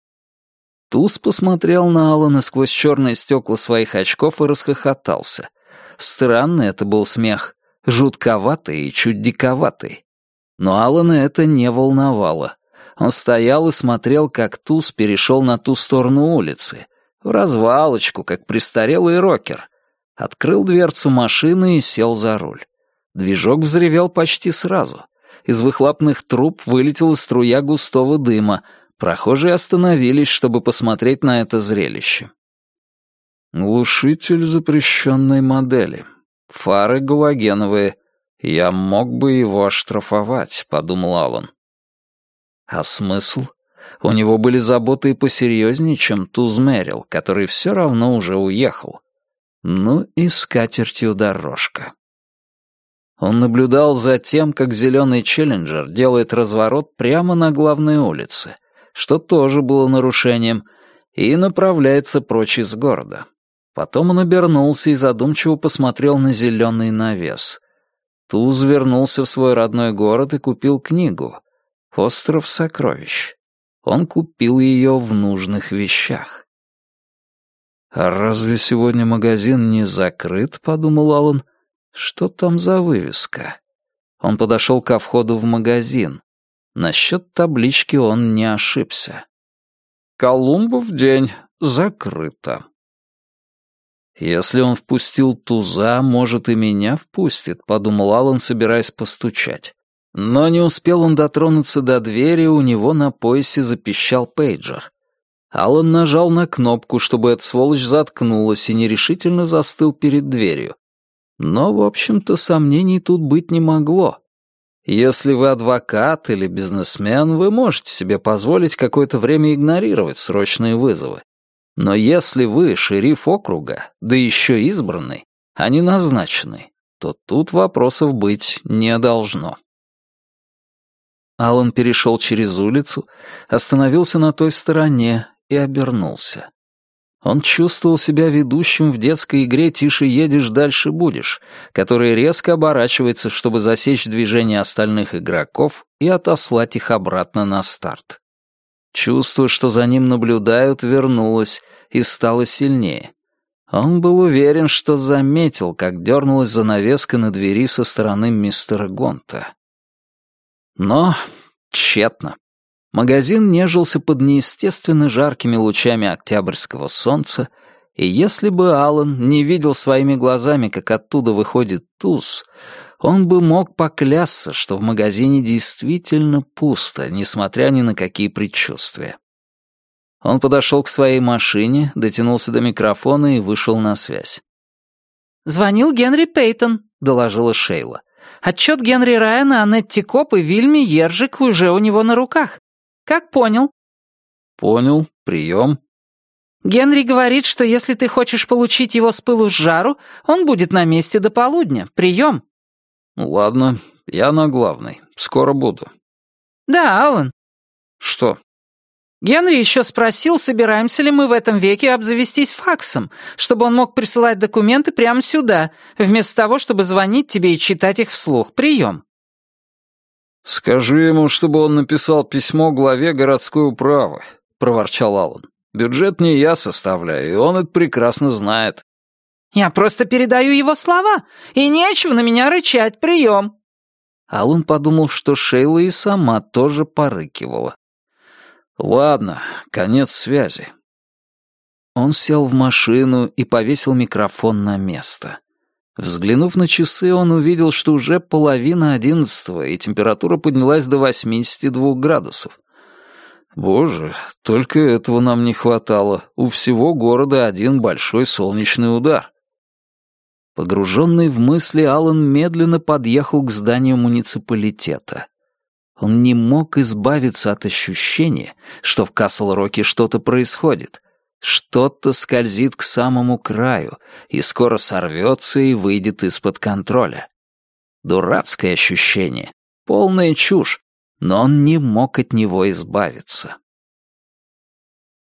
Туз посмотрел на Аллана сквозь черные стекла своих очков и расхохотался. Странный это был смех, жутковатый и чуть диковатый. Но Аллана это не волновало. Он стоял и смотрел, как Туз перешел на ту сторону улицы, в развалочку, как престарелый рокер. Открыл дверцу машины и сел за руль. Движок взревел почти сразу. Из выхлопных труб вылетела струя густого дыма. Прохожие остановились, чтобы посмотреть на это зрелище. «Глушитель запрещенной модели. Фары галогеновые. Я мог бы его оштрафовать», — подумал Аллан. А смысл? У него были заботы и посерьезнее, чем Туз Мэрил, который все равно уже уехал. Ну и с катертью дорожка. Он наблюдал за тем, как зеленый Челленджер делает разворот прямо на главной улице, что тоже было нарушением, и направляется прочь из города. Потом он обернулся и задумчиво посмотрел на зеленый навес. Туз вернулся в свой родной город и купил книгу «Остров сокровищ». Он купил ее в нужных вещах. «А разве сегодня магазин не закрыт?» — подумал Аллан. «Что там за вывеска?» Он подошел ко входу в магазин. Насчет таблички он не ошибся. «Колумбов день. Закрыто». «Если он впустил Туза, может, и меня впустит», — подумал Аллан, собираясь постучать. Но не успел он дотронуться до двери, у него на поясе запищал пейджер. Аллан нажал на кнопку, чтобы эта сволочь заткнулась, и нерешительно застыл перед дверью. Но, в общем-то, сомнений тут быть не могло. Если вы адвокат или бизнесмен, вы можете себе позволить какое-то время игнорировать срочные вызовы. Но если вы шериф округа, да еще избранный, а не назначенный, то тут вопросов быть не должно. Алан перешел через улицу, остановился на той стороне и обернулся. Он чувствовал себя ведущим в детской игре «Тише едешь, дальше будешь», которая резко оборачивается, чтобы засечь движение остальных игроков и отослать их обратно на старт. Чувство, что за ним наблюдают, вернулось и стало сильнее. Он был уверен, что заметил, как дернулась занавеска на двери со стороны мистера Гонта. Но тщетно. Магазин нежился под неестественно жаркими лучами октябрьского солнца, и если бы Алан не видел своими глазами, как оттуда выходит туз, он бы мог поклясться, что в магазине действительно пусто, несмотря ни на какие предчувствия. Он подошел к своей машине, дотянулся до микрофона и вышел на связь. «Звонил Генри Пейтон», — доложила Шейла. «Отчет Генри Райана, Аннетти Коп и Вильме Ержик уже у него на руках. Как понял?» «Понял. Прием». «Генри говорит, что если ты хочешь получить его с пылу с жару, он будет на месте до полудня. Прием». «Ладно, я на главной. Скоро буду». «Да, Алан». «Что?» Генри еще спросил, собираемся ли мы в этом веке обзавестись факсом, чтобы он мог присылать документы прямо сюда, вместо того, чтобы звонить тебе и читать их вслух. Прием». «Скажи ему, чтобы он написал письмо главе городской управы», — проворчал Алан. «Бюджет не я составляю, и он это прекрасно знает». «Я просто передаю его слова, и нечего на меня рычать. Прием». Алан подумал, что Шейла и сама тоже порыкивала. «Ладно, конец связи». Он сел в машину и повесил микрофон на место. Взглянув на часы, он увидел, что уже половина одиннадцатого, и температура поднялась до восьмидесяти двух градусов. Боже, только этого нам не хватало. У всего города один большой солнечный удар. Погруженный в мысли, Алан медленно подъехал к зданию муниципалитета. Он не мог избавиться от ощущения, что в Касл-Роке что-то происходит. Что-то скользит к самому краю и скоро сорвется и выйдет из-под контроля. Дурацкое ощущение, полная чушь, но он не мог от него избавиться.